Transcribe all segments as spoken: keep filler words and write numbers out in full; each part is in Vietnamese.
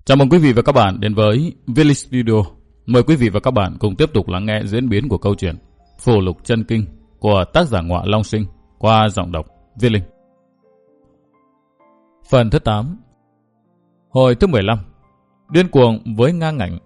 Chào mừng quý vị và các bạn đến với Viết Linh Studio. Mời quý vị và các bạn cùng tiếp tục lắng nghe diễn biến của câu chuyện Phù Lục Chân Kinh của tác giả Ngọa Long Sinh qua giọng đọc Viết Linh. Phần thứ tám. Hồi thứ mười lăm. Điên cuồng với ngang ngạnh.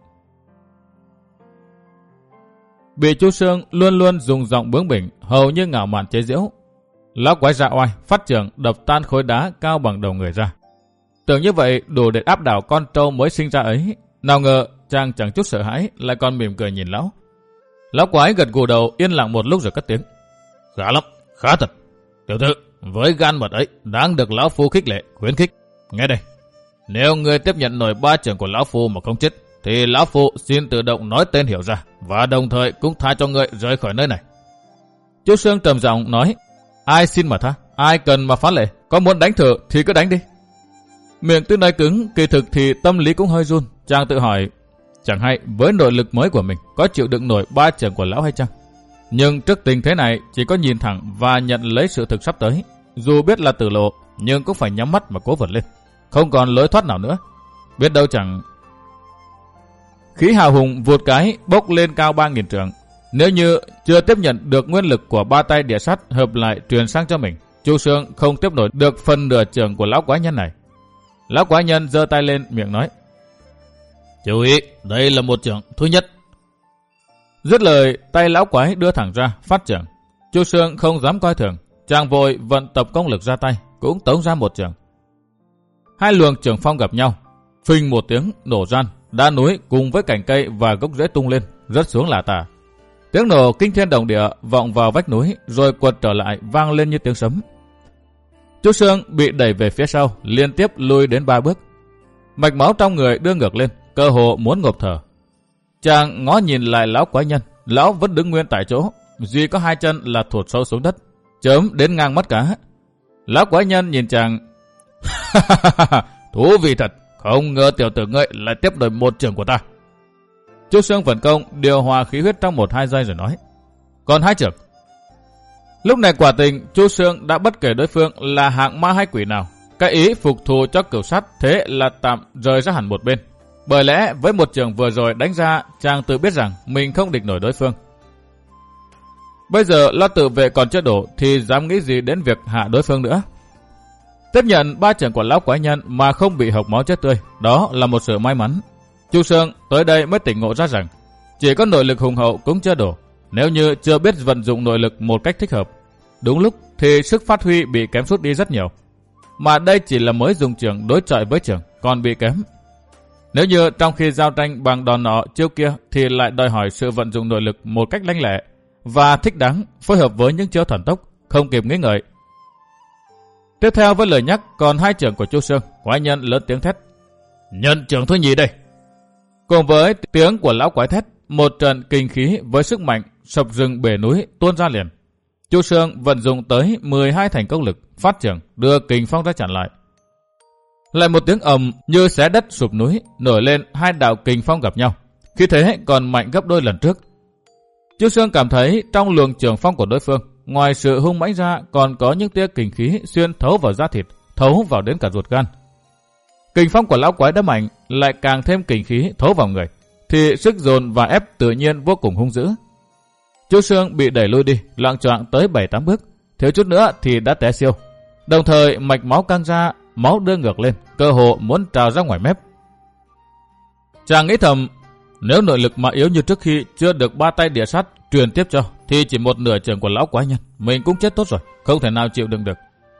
Bị Chu Sương luôn luôn dùng giọng bướng bỉnh, hầu như ngạo mạn chế giễu. Lão quái dạ oai phát trưởng đập tan khối đá cao bằng đầu người ra. Tưởng như vậy đủ để áp đảo con trâu mới sinh ra ấy. Nào ngờ chàng chẳng chút sợ hãi, lại còn mỉm cười nhìn lão. Lão quái gật gù đầu yên lặng một lúc rồi cất tiếng. Khá lắm, khá thật. Tiểu thư, với gan mật ấy đáng được lão phu khích lệ, khuyến khích. Nghe đây, nếu người tiếp nhận nổi ba trưởng của lão phu mà không chết, thì lão phu xin tự động nói tên hiểu ra, và đồng thời cũng tha cho người rời khỏi nơi này. Chu Sương trầm giọng nói, ai xin mà tha, ai cần mà phá lệ, có muốn đánh thử thì cứ đánh đi. Miệng tuy nói cứng, kỳ thực thì tâm lý cũng hơi run. Chàng tự hỏi, chẳng hay với nội lực mới của mình có chịu đựng nổi ba trưởng của lão hay chăng? Nhưng trước tình thế này chỉ có nhìn thẳng và nhận lấy sự thực sắp tới. Dù biết là tử lộ, nhưng cũng phải nhắm mắt mà cố vượt lên. Không còn lối thoát nào nữa. Biết đâu chẳng... Khí hào hùng vụt cái bốc lên cao ba nghìn trượng. Nếu như chưa tiếp nhận được nguyên lực của ba tay địa sắt hợp lại truyền sang cho mình, Chu Sương không tiếp nổi được phần nửa trưởng của lão quái nhân này. Lão quái nhân giơ tay lên miệng nói, chú ý, đây là một trưởng thứ nhất. Dứt lời, tay lão quái đưa thẳng ra, phát trưởng. Chu Sương không dám coi thường, chàng vội vận tập công lực ra tay, cũng tống ra một trưởng. Hai luồng trưởng phong gặp nhau, phình một tiếng nổ ran, đá núi cùng với cành cây và gốc rễ tung lên, rớt xuống lả tả. Tiếng nổ kinh thiên động địa vọng vào vách núi, rồi quật trở lại vang lên như tiếng sấm. Chu Sương bị đẩy về phía sau, liên tiếp lùi đến ba bước. Mạch máu trong người đưa ngược lên, cơ hồ muốn ngộp thở. Chàng ngó nhìn lại lão quái nhân, lão vẫn đứng nguyên tại chỗ, duy có hai chân là thụt sâu xuống đất, chớm đến ngang mắt cá. Lão quái nhân nhìn chàng, thú vị thật, không ngờ tiểu tử ngươi lại tiếp đổi một trưởng của ta. Chu Sương vận công điều hòa khí huyết trong một hai giây rồi nói, còn hai trưởng. Lúc này quả tình Chu Sương đã bất kể đối phương là hạng ma hay quỷ nào, cái ý phục thù cho cửu sát thế là tạm rời ra hẳn một bên. Bởi lẽ với một trường vừa rồi đánh ra, chàng tự biết rằng mình không địch nổi đối phương. Bây giờ lo tự vệ còn chưa đủ thì dám nghĩ gì đến việc hạ đối phương nữa. Tiếp nhận ba trường của lão quái nhân mà không bị hộc máu chết tươi, đó là một sự may mắn. Chu Sương tới đây mới tỉnh ngộ ra rằng chỉ có nội lực hùng hậu cũng chưa đủ. Nếu như chưa biết vận dụng nội lực một cách thích hợp, đúng lúc thì sức phát huy bị kém sút đi rất nhiều. Mà đây chỉ là mới dùng trường đối chọi với trường, còn bị kém. Nếu như trong khi giao tranh bằng đòn nọ chiêu kia thì lại đòi hỏi sự vận dụng nội lực một cách lanh lẹ và thích đáng, phối hợp với những chiêu thần tốc, không kịp nghĩ ngợi. Tiếp theo với lời nhắc còn hai trường của Chu Sương, quái nhân lớn tiếng thét, nhận trường thứ nhì đây. Cùng với tiếng của lão quái thét, một trận kinh khí với sức mạnh sập rừng bể núi tuôn ra liền. Chu Sương vận dụng tới mười hai thành công lực, phát trưởng đưa kình phong ra chặn lại. Lại một tiếng ầm như xé đất sụp núi, nổi lên hai đạo kình phong gặp nhau, khi thế còn mạnh gấp đôi lần trước. Chu Sương cảm thấy trong luồng trường phong của đối phương, ngoài sự hung mãnh ra còn có những tia kình khí xuyên thấu vào da thịt, thấu vào đến cả ruột gan. Kình phong của lão quái đã mạnh, lại càng thêm kình khí thấu vào người, thì sức dồn và ép tự nhiên vô cùng hung dữ. Chu Sương bị đẩy lui đi, loạng choạng tới bảy tám bước, thiếu chút nữa thì đã té siêu. Đồng thời mạch máu căng ra, máu đưa ngược lên, cơ hồ muốn trào ra ngoài mép. Chàng nghĩ thầm, nếu nội lực mà yếu như trước khi chưa được ba tay địa sắt truyền tiếp cho, thì chỉ một nửa trường của lão quái nhân, mình cũng chết tốt rồi, không thể nào chịu đựng được.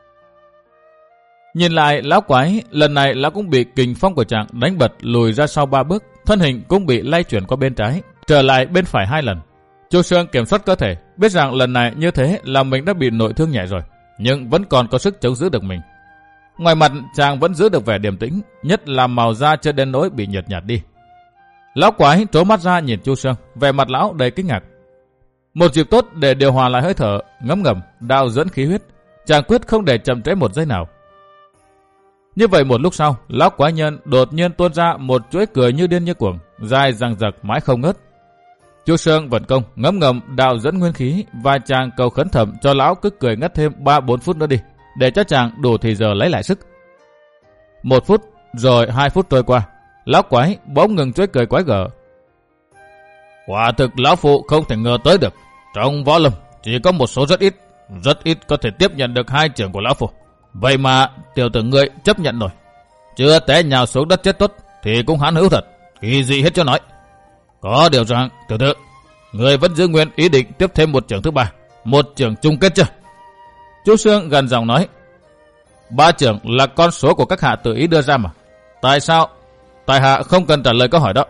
Nhìn lại lão quái, lần này lão cũng bị kình phong của chàng đánh bật lùi ra sau ba bước, thân hình cũng bị lay chuyển qua bên trái, trở lại bên phải hai lần. Chu Sương kiểm soát cơ thể, biết rằng lần này như thế là mình đã bị nội thương nhẹ rồi, nhưng vẫn còn có sức chống giữ được mình. Ngoài mặt chàng vẫn giữ được vẻ điềm tĩnh, nhất là màu da chưa đến nỗi bị nhợt nhạt đi. Lão quái trố mắt ra nhìn Chu Sương, vẻ mặt lão đầy kinh ngạc. Một dịp tốt để điều hòa lại hơi thở, ngấm ngầm đạo dẫn khí huyết, chàng quyết không để chậm trễ một giây nào. Như vậy một lúc sau, lão quái nhân đột nhiên tuôn ra một chuỗi cười như điên như cuồng, dài dằng dặc mãi không ngớt. Chu Sương vận công ngấm ngầm đạo dẫn nguyên khí và chàng cầu khấn thầm cho lão cứ cười ngất thêm ba bốn phút nữa đi, để cho chàng đủ thì giờ lấy lại sức. Một phút rồi hai phút trôi qua, Lão quái bỗng ngừng chuỗi cười quái gở. Quả thực lão phụ không thể ngờ tới được. Trong võ lâm chỉ có một số rất ít, rất ít có thể tiếp nhận được hai trưởng của lão phụ. Vậy mà tiểu tử ngươi chấp nhận nổi. Chưa té nhào xuống đất chết tốt thì cũng hãn hữu thật. Kỳ gì hết cho nói. Có điều rằng tiểu tử, ngươi vẫn giữ nguyên ý định tiếp thêm một trưởng thứ ba, một trưởng chung kết chưa? Chu Xương gần giọng nói. Ba trưởng là con số của các hạ tự ý đưa ra mà. Tại sao? Tại hạ không cần trả lời câu hỏi đó.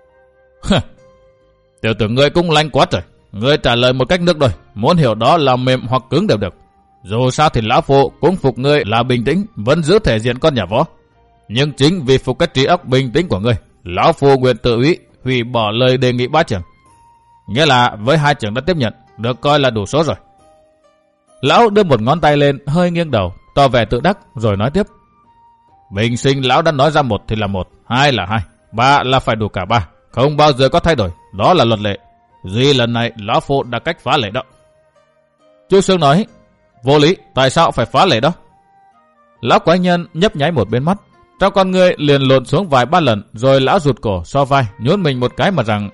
Tiểu tử ngươi cũng lanh quá trời. Ngươi trả lời một cách nước đôi, muốn hiểu đó là mềm hoặc cứng đều được. Dù sao thì lão phụ cũng phục ngươi là bình tĩnh, vẫn giữ thể diện con nhà võ. Nhưng chính vì phục cách trí óc bình tĩnh của ngươi, lão phụ nguyện tự ý hủy bỏ lời đề nghị ba trưởng. Nghĩa là với hai trưởng đã tiếp nhận, được coi là đủ số rồi. Lão đưa một ngón tay lên, hơi nghiêng đầu, tỏ vẻ tự đắc, rồi nói tiếp. Bình sinh lão đã nói ra một thì là một, hai là hai, ba là phải đủ cả ba, không bao giờ có thay đổi, đó là luật lệ. Duy lần này lão phụ đã cách phá lệ đó. Chu Xương nói, vô lý, tại sao phải phá lệ đó? Lão quái nhân nhấp nháy một bên mắt, trong con ngươi liền lộn xuống vài ba lần, rồi lão rụt cổ so vai, nhún mình một cái mà rằng,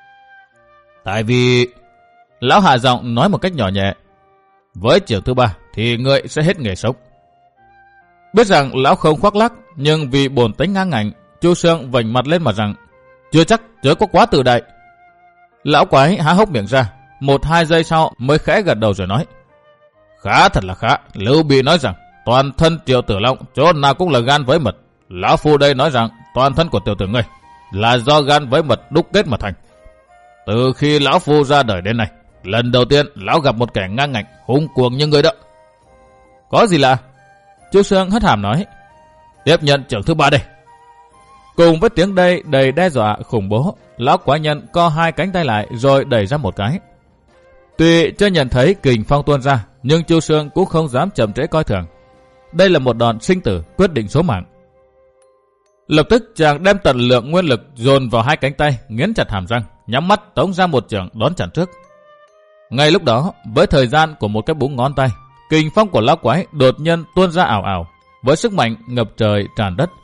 tại vì... Lão hạ giọng nói một cách nhỏ nhẹ, với trưởng thứ ba thì ngươi sẽ hết nghề sống. Biết rằng lão không khoác lác, nhưng vì bổn tính ngang ngạnh, Chu Xương vành mặt lên mà rằng, chưa chắc, chớ có quá tự đại. Lão quái há hốc miệng ra, một hai giây sau mới khẽ gật đầu rồi nói, khá thật là khá. Lưu Bị nói rằng toàn thân Triệu Tử Long chỗ nào cũng là gan với mật. Lão phu đây nói rằng toàn thân của tiểu tử ngươi là do gan với mật đúc kết mà thành. Từ khi lão phu ra đời đến nay, lần đầu tiên lão gặp một kẻ ngang ngạnh hung cuồng như người đó. Có gì lạ? Chu Xương hất hàm nói, tiếp nhận trưởng thứ ba đây. Cùng với tiếng đây đầy đe dọa khủng bố, lão quái nhân co hai cánh tay lại rồi đẩy ra một cái. Tuy chưa nhận thấy kình phong tuôn ra, nhưng Chu Xương cũng không dám chậm trễ coi thường. Đây là một đòn sinh tử quyết định số mạng. Lập tức chàng đem tận lượng nguyên lực dồn vào hai cánh tay, nghiến chặt hàm răng, nhắm mắt tống ra một chưởng đón chặn trước. Ngay lúc đó, với thời gian của một cái búng ngón tay, kình phong của lão quái đột nhiên tuôn ra ảo ảo, với sức mạnh ngập trời tràn đất.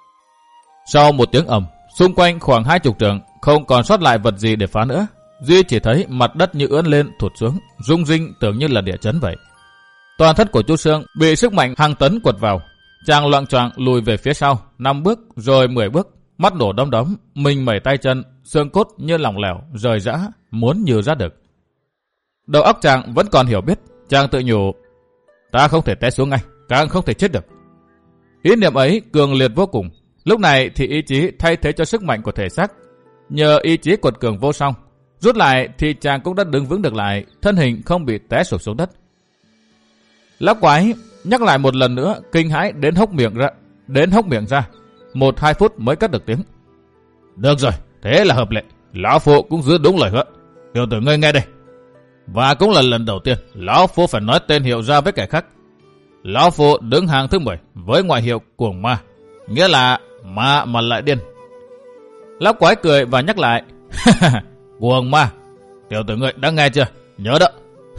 Sau một tiếng ầm, xung quanh khoảng hai chục trượng không còn sót lại vật gì để phá nữa. Duy chỉ thấy mặt đất như ưỡn lên thụt xuống, rung rinh tưởng như là địa chấn vậy. Toàn thân của Chu Xương bị sức mạnh hàng tấn quật vào, chàng loạng choạng lùi về phía sau, năm bước rồi mười bước, mắt nổ đom đóm, mình mẩy tay chân, xương cốt như lỏng lẻo, rời rã, muốn nhừ ra được. Đầu óc chàng vẫn còn hiểu biết, chàng tự nhủ, ta không thể té xuống ngay, càng không thể chết được. Ý niệm ấy cường liệt vô cùng. Lúc này thì ý chí thay thế cho sức mạnh của thể xác. Nhờ ý chí quật cường vô song, rút lại thì chàng cũng đã đứng vững được lại, thân hình không bị té sụp xuống đất. Lão quái nhắc lại một lần nữa, kinh hãi đến hốc miệng ra, đến hốc miệng ra, một hai phút mới cất được tiếng. Được rồi, thế là hợp lệ. Lão phụ cũng giữ đúng lời hứa. Tiểu tử ngươi nghe đây. Và cũng là lần đầu tiên lão phu phải nói tên hiệu ra với kẻ khác. Lão phu đứng hàng thứ mười với ngoại hiệu cuồng ma, nghĩa là ma mà lại điên. Lão quái cười và nhắc lại, cuồng ma. Tiểu tử ngươi đã nghe chưa? Nhớ đó.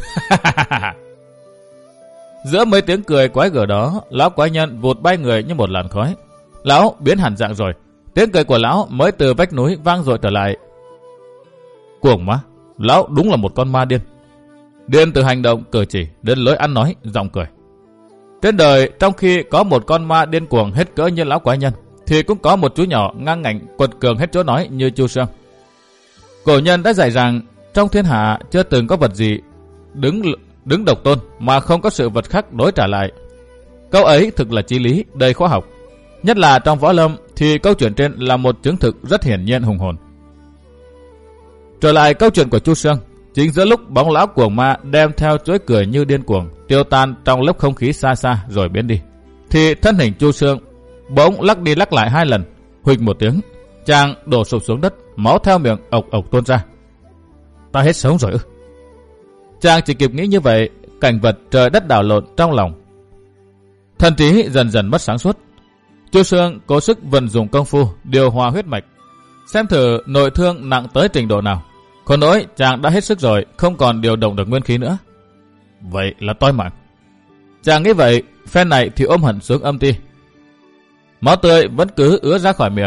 Giữa mấy tiếng cười quái gở đó, lão quái nhân vụt bay người như một làn khói. Lão biến hẳn dạng rồi. Tiếng cười của lão mới từ vách núi vang dội trở lại. Cuồng ma, lão đúng là một con ma điên. Điên từ hành động, cử chỉ đến lối ăn nói, giọng cười. Trên đời trong khi có một con ma điên cuồng hết cỡ như lão quái nhân, thì cũng có một chú nhỏ ngang ngạnh quật cường hết chỗ nói như Chu Xương. Cổ nhân đã dạy rằng trong thiên hạ chưa từng có vật gì đứng đứng độc tôn mà không có sự vật khác đối trả lại. Câu ấy thực là chí lý, đầy khoa học. Nhất là trong võ lâm thì câu chuyện trên là một chứng thực rất hiển nhiên hùng hồn. Trở lại câu chuyện của Chu Xương, chính giữa lúc bóng lão cuồng ma đem theo chuỗi cười như điên cuồng tiêu tan trong lớp không khí xa xa rồi biến đi, thì thân hình Chu Xương bỗng lắc đi lắc lại hai lần, huỵch một tiếng, chàng đổ sụp xuống đất, máu theo miệng ộc ộc tuôn ra. Ta hết sống rồi ư? Chàng chỉ kịp nghĩ như vậy, cảnh vật trời đất đảo lộn trong lòng. Thần trí dần dần mất sáng suốt. Chu Xương cố sức vận dụng công phu điều hòa huyết mạch, xem thử nội thương nặng tới trình độ nào. Khốn nỗi chàng đã hết sức rồi, không còn điều động được nguyên khí nữa. Vậy là toi mạng. Chàng nghĩ vậy, phen này thì ôm hận xuống âm ti. Máu tươi vẫn cứ ứa ra khỏi miệng,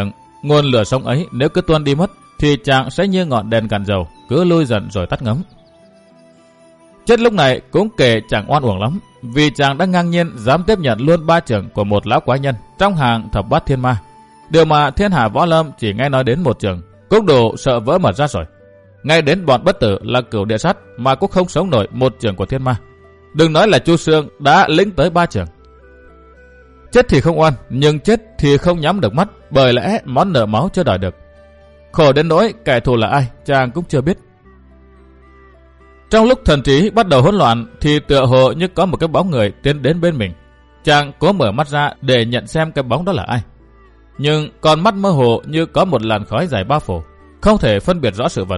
nguồn lửa sống ấy nếu cứ tuôn đi mất thì chàng sẽ như ngọn đèn cạn dầu, cứ lui dần rồi tắt ngấm. Chết lúc này cũng kể chàng oan uổng lắm, vì chàng đã ngang nhiên dám tiếp nhận luôn ba trưởng của một lão quái nhân trong hàng thập bát thiên ma. Điều mà thiên hạ võ lâm chỉ nghe nói đến một trưởng cũng đủ sợ vỡ mật ra rồi. Ngay đến bọn bất tử là cửu địa sát mà cũng không sống nổi một trưởng của thiên ma. Đừng nói là Chu Xương đã lĩnh tới ba trưởng. Chết thì không oan, nhưng chết thì không nhắm được mắt, bởi lẽ món nợ máu chưa đòi được. Khổ đến nỗi kẻ thù là ai, chàng cũng chưa biết. Trong lúc thần trí bắt đầu hỗn loạn thì tựa hồ như có một cái bóng người tiến đến bên mình. Chàng cố mở mắt ra để nhận xem cái bóng đó là ai. Nhưng con mắt mơ hồ như có một làn khói dài bao phủ, không thể phân biệt rõ sự vật.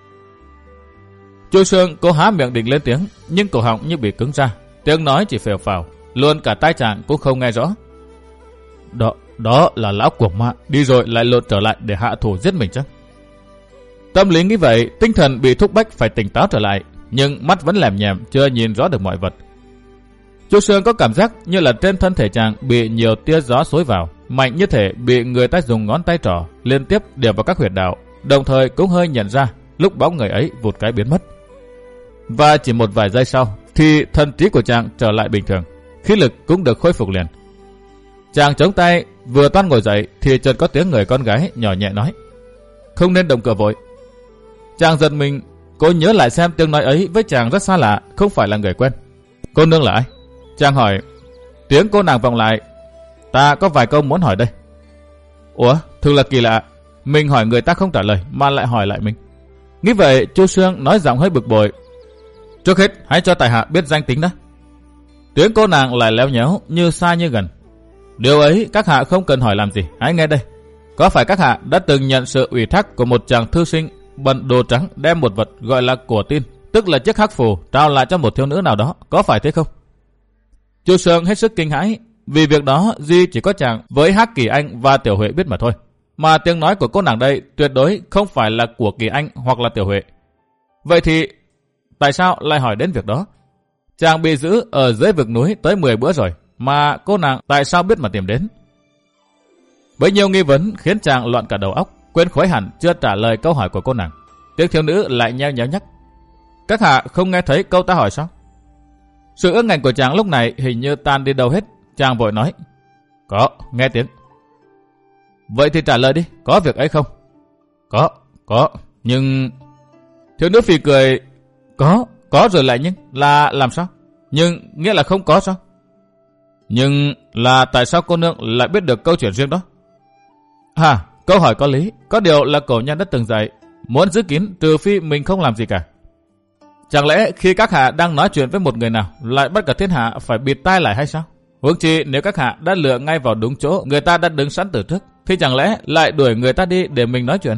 Chu Xương cố há miệng định lên tiếng, nhưng cổ họng như bị cứng ra, tiếng nói chỉ phèo phào, luôn cả tai chàng cũng không nghe rõ. Đó, đó là lão cuồng ma, đi rồi lại lộn trở lại để hạ thủ giết mình chắc. Tâm lý nghĩ vậy, tinh thần bị thúc bách phải tỉnh táo trở lại, nhưng mắt vẫn lèm nhèm, chưa nhìn rõ được mọi vật. Chu Xương có cảm giác như là trên thân thể chàng bị nhiều tia gió xối vào, mạnh như thể bị người ta dùng ngón tay trỏ liên tiếp điểm vào các huyệt đạo, đồng thời cũng hơi nhận ra lúc bóng người ấy vụt cái biến mất. Và chỉ một vài giây sau thì thần trí của chàng trở lại bình thường, khí lực cũng được khôi phục liền. Chàng chống tay vừa toan ngồi dậy thì chợt có tiếng người con gái nhỏ nhẹ nói: "Không nên động cửa vội." Chàng giật mình, cố nhớ lại xem tiếng nói ấy với chàng rất xa lạ, không phải là người quen. "Cô nương là ai?" Chàng hỏi. Tiếng cô nàng vọng lại: "Ta có vài câu muốn hỏi đây." Ủa, thực là kỳ lạ, mình hỏi người ta không trả lời mà lại hỏi lại mình. Nghĩ vậy, Chu Xương nói giọng hơi bực bội: "Trước hết hãy cho tại hạ biết danh tính đã." Tiếng cô nàng lại léo nhéo như xa như gần: "Điều ấy các hạ không cần hỏi làm gì, hãy nghe đây. Có phải các hạ đã từng nhận sự ủy thác của một chàng thư sinh bận đồ trắng đem một vật gọi là của tin, tức là chiếc hắc phù, trao lại cho một thiếu nữ nào đó, có phải thế không?" Chu Xương hết sức kinh hãi, vì việc đó duy chỉ có chàng với Hắc Kỳ Anh và Tiểu Huệ biết mà thôi. Mà tiếng nói của cô nàng đây tuyệt đối không phải là của Kỳ Anh hoặc là Tiểu Huệ. Vậy thì tại sao lại hỏi đến việc đó? Chàng bị giữ ở dưới vực núi tới mười bữa rồi, mà cô nàng tại sao biết mà tìm đến? Bấy nhiêu nghi vấn khiến chàng loạn cả đầu óc, quên khuấy hẳn chưa trả lời câu hỏi của cô nàng. Tiếng thiếu nữ lại nheo nhéo nhắc: "Các hạ không nghe thấy câu ta hỏi sao?" Sự ương ngạnh của chàng lúc này hình như tan đi đâu hết. Chàng vội nói: "Có, nghe tiếng." "Vậy thì trả lời đi, có việc ấy không?" "Có, có, nhưng..." Thiếu nữ phì cười: "Có, có rồi lại nhưng, là làm sao? Nhưng nghĩa là không có sao?" "Nhưng là tại sao cô nương lại biết được câu chuyện riêng đó?" "Hà, câu hỏi có lý, có điều là cổ nhân đã từng dạy, muốn giữ kín trừ phi mình không làm gì cả. Chẳng lẽ khi các hạ đang nói chuyện với một người nào lại bắt cả thiên hạ phải bịt tai lại hay sao? Huống chi nếu các hạ đã lựa ngay vào đúng chỗ người ta đã đứng sẵn từ trước, thì chẳng lẽ lại đuổi người ta đi để mình nói chuyện?"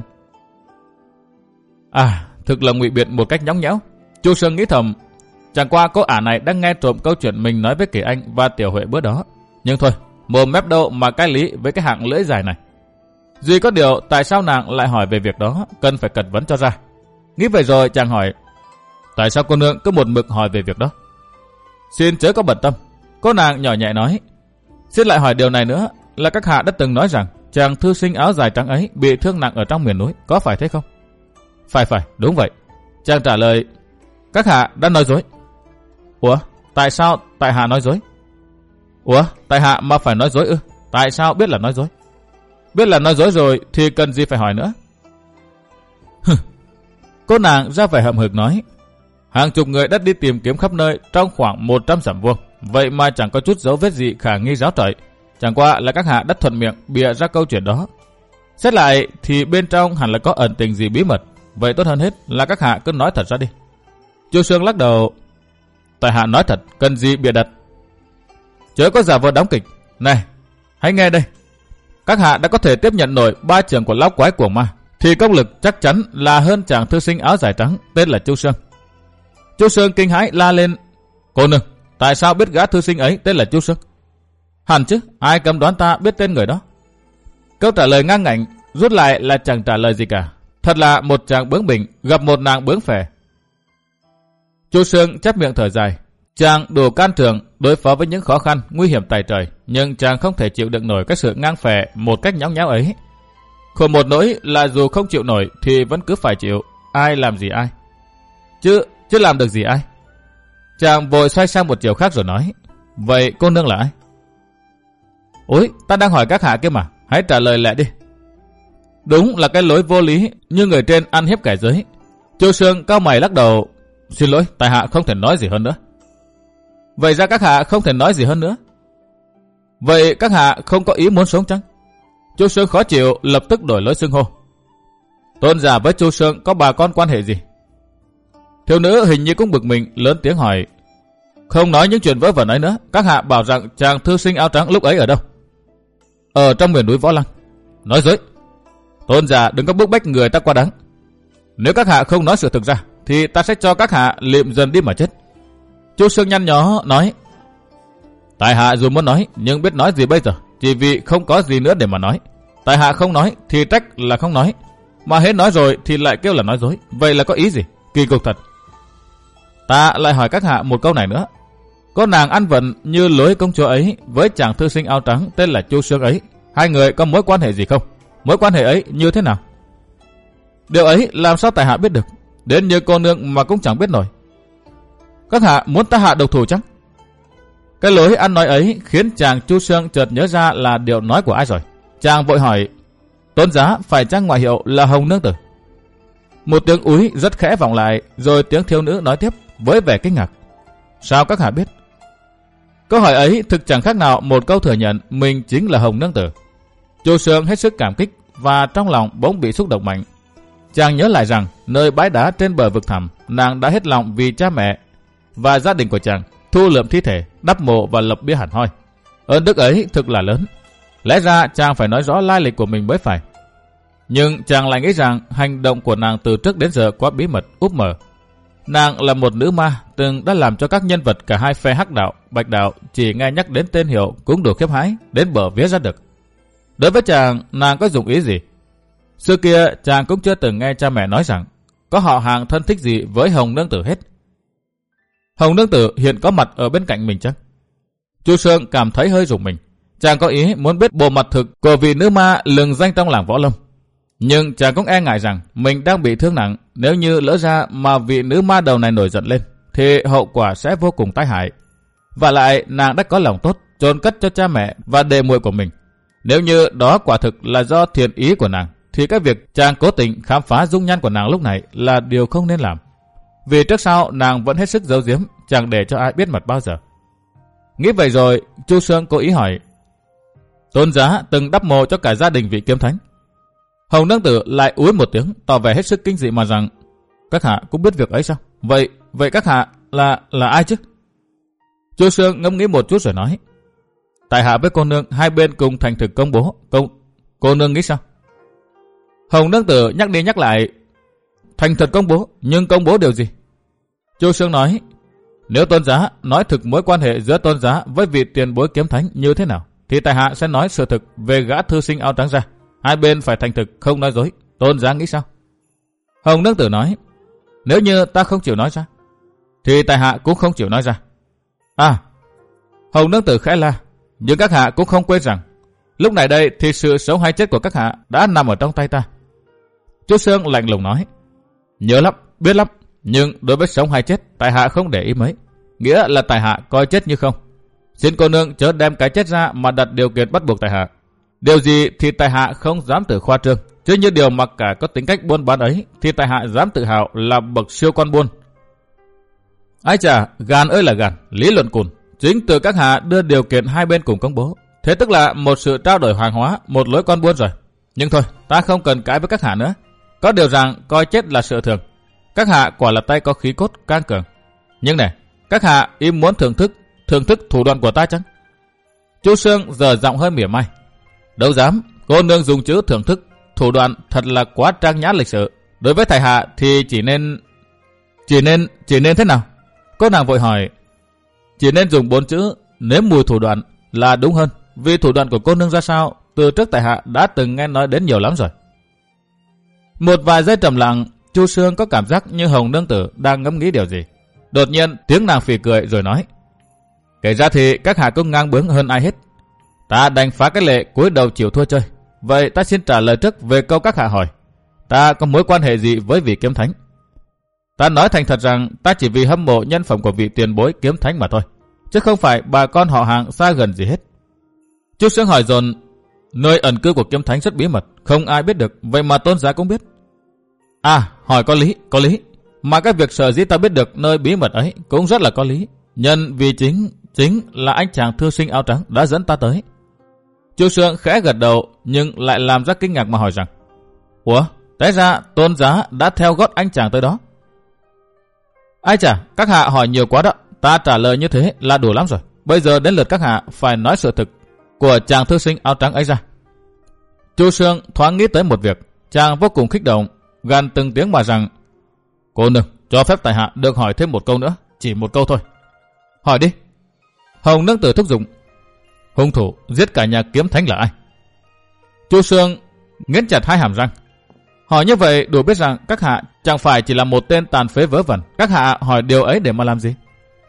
À, thực là ngụy biện một cách nhõng nhẽo. Chu Xương nghĩ thầm, chẳng qua cô ả này đang nghe trộm câu chuyện mình nói với Kỳ Anh và Tiểu Huệ bữa đó. Nhưng thôi, mồm mép đâu mà cái lý với cái hạng lưỡi dài này. Duy có điều tại sao nàng lại hỏi về việc đó, cần phải cật vấn cho ra. Nghĩ vậy rồi chàng hỏi: "Tại sao cô nương cứ một mực hỏi về việc đó?" "Xin chớ có bận tâm." Cô nàng nhỏ nhẹ nói: "Xin lại hỏi điều này nữa, là các hạ đã từng nói rằng chàng thư sinh áo dài trắng ấy bị thương nặng ở trong miền núi, có phải thế không?" "Phải phải, đúng vậy." Chàng trả lời: "Các hạ đã nói dối." "Ủa, tại sao tại hạ nói dối?" "Ủa, tại hạ mà phải nói dối ư? Tại sao biết là nói dối?" "Biết là nói dối rồi thì cần gì phải hỏi nữa." Cô nàng ra vẻ hậm hực nói: "Hàng chục người đã đi tìm kiếm khắp nơi trong khoảng một trăm dặm vuông, vậy mà chẳng có chút dấu vết gì khả nghi ráo trời. Chẳng qua là các hạ đã thuận miệng bịa ra câu chuyện đó. Xét lại thì bên trong hẳn là có ẩn tình gì bí mật, vậy tốt hơn hết là các hạ cứ nói thật ra đi." Chu Xương lắc đầu: "Tại hạ nói thật, cần gì bịa đặt. Chớ có giả vờ đóng kịch. Này, hãy nghe đây. Các hạ đã có thể tiếp nhận nổi ba trưởng của lão quái cuồng ma, thì công lực chắc chắn là hơn chàng thư sinh áo dài trắng tên là Chu Xương." Chu Xương kinh hãi la lên: "Cô nương, tại sao biết gã thư sinh ấy tên là Chu Xương?" "Hẳn chứ, ai cầm đoán ta biết tên người đó." Câu trả lời ngang ngạnh, rút lại là chẳng trả lời gì cả. Thật là một chàng bướng bỉnh gặp một nàng bướng phè. Chu Xương chép miệng thở dài. Chàng đủ can trường đối phó với những khó khăn, nguy hiểm tài trời, nhưng chàng không thể chịu đựng nổi cái sự ngang phè một cách nhõng nhẽo ấy. Khổ một nỗi là dù không chịu nổi thì vẫn cứ phải chịu, ai làm gì ai. Chứ, chứ làm được gì ai. Chàng vội xoay sang một chiều khác rồi nói, vậy cô nương là ai? Ôi, ta đang hỏi các hạ kia mà, hãy trả lời lẹ đi. Đúng là cái lối vô lý như người trên ăn hiếp kẻ dưới. Chu Sương cau mày lắc đầu, xin lỗi, tại hạ không thể nói gì hơn nữa. Vậy ra các hạ không thể nói gì hơn nữa. Vậy các hạ không có ý muốn sống chăng? Chu Sương khó chịu, lập tức đổi lối xưng hô. Tôn giả với Chu Sương có bà con quan hệ gì? Thiếu nữ hình như cũng bực mình, lớn tiếng hỏi, không nói những chuyện vớ vẩn ấy nữa, các hạ bảo rằng chàng thư sinh áo trắng lúc ấy ở đâu? Ở trong miền núi Võ Lăng. Nói dối. Tôn giả đừng có bức bách người ta quá đáng. Nếu các hạ không nói sự thực ra thì ta sẽ cho các hạ liệm dần đi mà chết. Chu Sương nhăn nhó nói, tại hạ dù muốn nói nhưng biết nói gì bây giờ, chỉ vì không có gì nữa để mà nói. Tại hạ không nói thì trách là không nói, mà hết nói rồi thì lại kêu là nói dối. Vậy là có ý gì? Kỳ cục thật. Ta lại hỏi các hạ một câu này nữa. Có nàng ăn vận như lối công chúa ấy với chàng thư sinh áo trắng tên là Chu Sương ấy, hai người có mối quan hệ gì không? Mối quan hệ ấy như thế nào? Điều ấy làm sao tại hạ biết được? Đến như cô nương mà cũng chẳng biết nổi. Các hạ muốn ta hạ độc thủ chắc? Cái lối ăn nói ấy khiến chàng Chu Sương chợt nhớ ra là điều nói của ai rồi. Chàng vội hỏi, tôn giá phải chăng ngoại hiệu là Hồng Nương Tử? Một tiếng úi rất khẽ vọng lại, rồi tiếng thiếu nữ nói tiếp với vẻ kinh ngạc, sao các hạ biết? Câu hỏi ấy thực chẳng khác nào một câu thừa nhận mình chính là Hồng Nương Tử. Chu Sương hết sức cảm kích và trong lòng bỗng bị xúc động mạnh. Chàng nhớ lại rằng nơi bãi đá trên bờ vực thẳm, nàng đã hết lòng vì cha mẹ và gia đình của chàng, thu lượm thi thể, đắp mộ và lập bia hẳn hoi. Ơn đức ấy thực là lớn. Lẽ ra chàng phải nói rõ lai lịch của mình mới phải. Nhưng chàng lại nghĩ rằng hành động của nàng từ trước đến giờ quá bí mật, úp mở. Nàng là một nữ ma từng đã làm cho các nhân vật cả hai phe Hắc đạo, Bạch đạo chỉ nghe nhắc đến tên hiệu cũng đủ khiếp hãi, đến bờ vía ra được. Đối với chàng, nàng có dụng ý gì? Xưa kia chàng cũng chưa từng nghe cha mẹ nói rằng có họ hàng thân thích gì với Hồng Nương Tử hết. Hồng Nương Tử hiện có mặt ở bên cạnh mình chăng? Chu Sương cảm thấy hơi rùng mình. Chàng có ý muốn biết bộ mặt thực của vị nữ ma lừng danh trong làng Võ Lâm. Nhưng chàng cũng e ngại rằng mình đang bị thương nặng. Nếu như lỡ ra mà vị nữ ma đầu này nổi giận lên thì hậu quả sẽ vô cùng tai hại. Và lại nàng đã có lòng tốt chôn cất cho cha mẹ và đệ muội của mình. Nếu như đó quả thực là do thiện ý của nàng thì cái việc chàng cố tình khám phá dung nhan của nàng lúc này là điều không nên làm. Vì trước sau nàng vẫn hết sức giấu giếm, chẳng để cho ai biết mặt bao giờ. Nghĩ vậy rồi, Chu Sương cố ý hỏi, tôn giá từng đắp mộ cho cả gia đình vị kiếm thánh? Hồng Nương Tử lại úi một tiếng, tỏ vẻ hết sức kinh dị mà rằng, các hạ cũng biết việc ấy sao? Vậy, vậy các hạ là là ai chứ? Chu Sương ngẫm nghĩ một chút rồi nói, tại hạ với cô nương hai bên cùng thành thực công bố. Công, cô nương nghĩ sao? Hồng Nương Tử nhắc đi nhắc lại, thành thật công bố, nhưng công bố điều gì? Chu Sương nói, nếu tôn giá nói thực mối quan hệ giữa tôn giá với vị tiền bối kiếm thánh như thế nào, thì tại hạ sẽ nói sự thực về gã thư sinh áo trắng ra. Hai bên phải thành thực, không nói dối. Tôn giá nghĩ sao? Hồng Nương Tử nói, nếu như ta không chịu nói ra, thì tại hạ cũng không chịu nói ra. À, Hồng Nương Tử khẽ la, nhưng các hạ cũng không quên rằng, lúc này đây thì sự sống hay chết của các hạ đã nằm ở trong tay ta. Chu Sương lạnh lùng nói, nhớ lắm, biết lắm, nhưng đối với sống hay chết, tại hạ không để ý mấy. Nghĩa là tại hạ coi chết như không. Xin cô nương chớ đem cái chết ra mà đặt điều kiện bắt buộc tại hạ. Điều gì thì tại hạ không dám tự khoa trương, chứ như điều mặc cả có tính cách buôn bán ấy thì tại hạ dám tự hào là bậc siêu con buôn. Ái chà, gan ơi là gan, lý luận cùn. Chính từ các hạ đưa điều kiện hai bên cùng công bố, thế tức là một sự trao đổi hàng hóa, một lối con buôn rồi. Nhưng thôi, ta không cần cãi với các hạ nữa. Có điều rằng coi chết là sự thường. Các hạ quả là tay có khí cốt can cường. Nhưng này, các hạ im muốn thưởng thức, thưởng thức thủ đoạn của ta chăng? Chu Sương giờ giọng hơi mỉa mai. Đâu dám, cô nương dùng chữ thưởng thức, thủ đoạn thật là quá trang nhã lịch sự. Đối với tại hạ thì chỉ nên... Chỉ nên... Chỉ nên thế nào? Cô nàng vội hỏi. Chỉ nên dùng bốn chữ nếm mùi thủ đoạn là đúng hơn. Vì thủ đoạn của cô nương ra sao, từ trước tại hạ đã từng nghe nói đến nhiều lắm rồi. Một vài giây trầm lặng, Chu Sương có cảm giác như Hồng Nương Tử đang ngẫm nghĩ điều gì. Đột nhiên tiếng nàng phì cười rồi nói, kể ra thì các hạ cũng ngang bướng hơn ai hết. Ta đành phá cái lệ cúi đầu chịu thua chơi. Vậy ta xin trả lời trước về câu các hạ hỏi. Ta có mối quan hệ gì với vị kiếm thánh? Ta nói thành thật rằng ta chỉ vì hâm mộ nhân phẩm của vị tiền bối kiếm thánh mà thôi, chứ không phải bà con họ hàng xa gần gì hết. Chu Xương hỏi dồn, nơi ẩn cư của kiếm thánh rất bí mật, không ai biết được, vậy mà tôn giá cũng biết. À, hỏi có lý, có lý. Mà cái việc sở dĩ ta biết được nơi bí mật ấy cũng rất là có lý. Nhân vì chính, chính là anh chàng thư sinh áo trắng đã dẫn ta tới. Chu Xương khẽ gật đầu nhưng lại làm ra kinh ngạc mà hỏi rằng, ủa, té ra tôn giá đã theo gót anh chàng tới đó. Ai chà, các hạ hỏi nhiều quá đó, ta trả lời như thế là đủ lắm rồi. Bây giờ đến lượt các hạ phải nói sự thực của chàng thư sinh áo trắng ấy ra. Chu Xương thoáng nghĩ tới một việc, chàng vô cùng kích động, gằn từng tiếng mà rằng, cô nương, cho phép tại hạ được hỏi thêm một câu nữa, chỉ một câu thôi. Hỏi đi. Hồng nương tử thúc giục, hung thủ giết cả nhà kiếm thánh là ai? Chu Xương nghiến chặt hai hàm răng. Hỏi như vậy đủ biết rằng các hạ chẳng phải chỉ là một tên tàn phế vớ vẩn. Các hạ hỏi điều ấy để mà làm gì?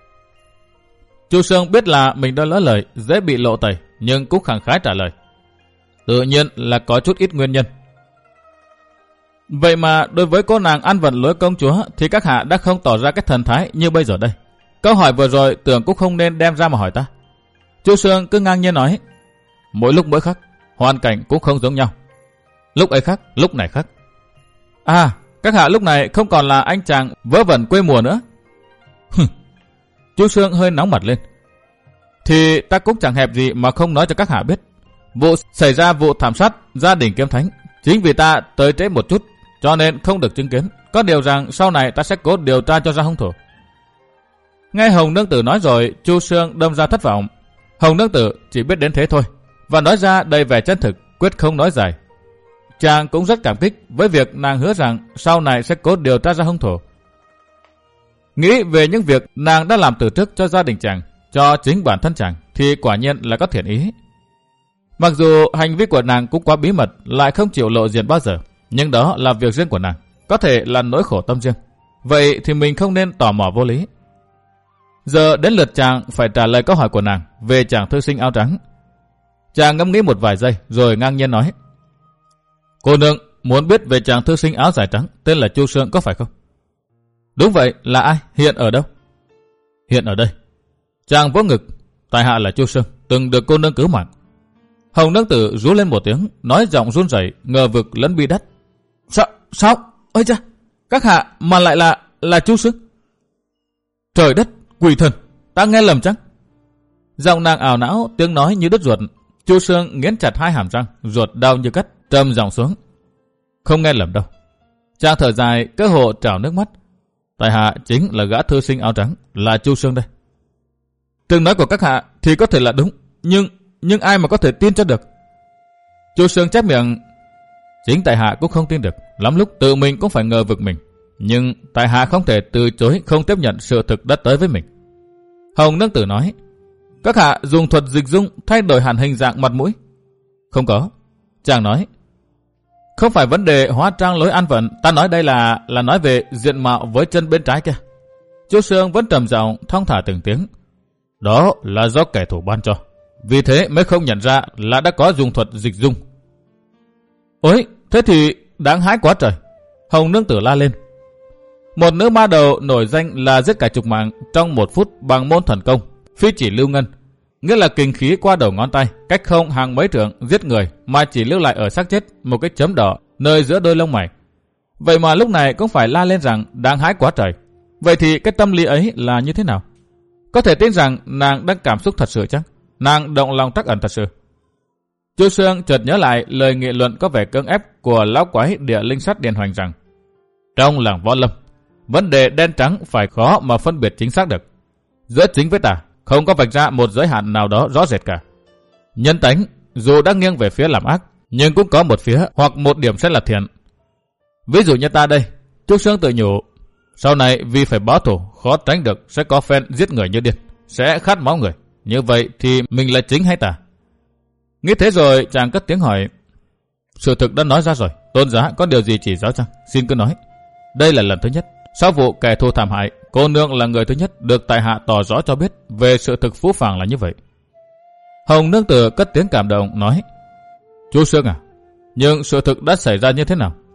Chu Xương biết là mình đã lỡ lời, dễ bị lộ tẩy, nhưng cũng khẳng khái trả lời. Tự nhiên là có chút ít nguyên nhân. Vậy mà đối với cô nàng ăn vận lối công chúa thì các hạ đã không tỏ ra cái thần thái như bây giờ đây. Câu hỏi vừa rồi tưởng cũng không nên đem ra mà hỏi ta. Chu Xương cứ ngang nhiên nói, mỗi lúc mỗi khác, hoàn cảnh cũng không giống nhau. Lúc ấy khác, lúc này khác. À, các hạ lúc này không còn là anh chàng vớ vẩn quê mùa nữa. Chu Xương hơi nóng mặt lên. Thì ta cũng chẳng hẹp gì mà không nói cho các hạ biết. Vụ xảy ra vụ thảm sát gia đình kiếm thánh, chính vì ta tới trễ một chút cho nên không được chứng kiến. Có điều rằng sau này ta sẽ cố điều tra cho ra hung thủ. Nghe Hồng nương tử nói rồi, Chu Xương đâm ra thất vọng. Hồng nương tử chỉ biết đến thế thôi, và nói ra đầy vẻ chân thực, quyết không nói dài. Chàng cũng rất cảm kích với việc nàng hứa rằng sau này sẽ cố điều tra ra hung thủ. Nghĩ về những việc nàng đã làm từ trước cho gia đình chàng, cho chính bản thân chàng, thì quả nhiên là có thiện ý. Mặc dù hành vi của nàng cũng quá bí mật, lại không chịu lộ diện bao giờ, nhưng đó là việc riêng của nàng, có thể là nỗi khổ tâm riêng. Vậy thì mình không nên tò mò vô lý. Giờ đến lượt chàng phải trả lời câu hỏi của nàng về chàng thư sinh áo trắng. Chàng ngẫm nghĩ một vài giây rồi ngang nhiên nói, cô nương muốn biết về chàng thư sinh áo dài trắng tên là Chu Xương có phải không? Đúng vậy, là ai? Hiện ở đâu? Hiện ở đây. Chàng vỗ ngực, tại hạ là Chu Xương, từng được cô nương cứu mạng. Hồng nương tử rú lên một tiếng, nói giọng run rẩy, ngờ vực lẫn bi đát. Sao? Sao? Ôi cha, các hạ mà lại là là Chu Xương? Trời đất, quỷ thần, ta nghe lầm chăng? Giọng nàng ảo não, tiếng nói như đứt ruột. Chu Xương nghiến chặt hai hàm răng, ruột đau như cắt, trầm giọng xuống. Không nghe lầm đâu. Chàng thở dài, cơ hộ trào nước mắt. Tại hạ chính là gã thư sinh áo trắng, là Chu Xương đây. Từng nói của các hạ thì có thể là đúng, nhưng nhưng ai mà có thể tin cho được? Chu Xương chép miệng. Chính tại hạ cũng không tin được, lắm lúc tự mình cũng phải ngờ vực mình, nhưng tại hạ không thể từ chối không tiếp nhận sự thực đã tới với mình. Hồng nương tử nói, các hạ dùng thuật dịch dung thay đổi hẳn hình dạng mặt mũi? Không có. Chàng nói, không phải vấn đề hóa trang lối ăn vận, ta nói đây là là nói về diện mạo với chân bên trái kia. Chu Xương vẫn trầm giọng thong thả từng tiếng. Đó là do kẻ thù ban cho, vì thế mới không nhận ra là đã có dùng thuật dịch dung. Ôi, thế thì đáng hãi quá trời. Hồng nương tử la lên. Một nữ ma đầu nổi danh là giết cả chục mạng trong một phút bằng môn thần công phi chỉ lưu ngân, nghĩa là kinh khí qua đầu ngón tay, cách không hàng mấy trượng giết người mà chỉ lưu lại ở xác chết một cái chấm đỏ nơi giữa đôi lông mày. Vậy mà lúc này cũng phải la lên rằng đáng hãi quá trời. Vậy thì cái tâm lý ấy là như thế nào? Có thể tin rằng nàng đang cảm xúc thật sự chăng? Nàng động lòng trắc ẩn thật sự? Chu Xương chợt nhớ lại lời nghị luận có vẻ cưỡng ép của lão quái địa linh sát Điền Hoành rằng trong làng võ lâm, vấn đề đen trắng phải khó mà phân biệt chính xác được. Giữa chính với tà không có vạch ra một giới hạn nào đó rõ rệt cả. Nhân tánh dù đang nghiêng về phía làm ác, nhưng cũng có một phía hoặc một điểm sẽ là thiện. Ví dụ như ta đây, Chu Xương tự nhủ, sau này vì phải báo thù khó tránh được sẽ có phen giết người như điên, sẽ khát máu người. Như vậy thì mình là chính hay tà? Nghĩ thế rồi chàng cất tiếng hỏi, sự thực đã nói ra rồi, tôn giá có điều gì chỉ giáo chăng? Xin cứ nói. Đây là lần thứ nhất, sau vụ kẻ thù thảm hại, cô nương là người thứ nhất được tại hạ tỏ rõ cho biết về sự thực phũ phàng là như vậy. Hồng nương tử cất tiếng cảm động nói, Chu Xương à, Nhưng sự thực đã xảy ra như thế nào?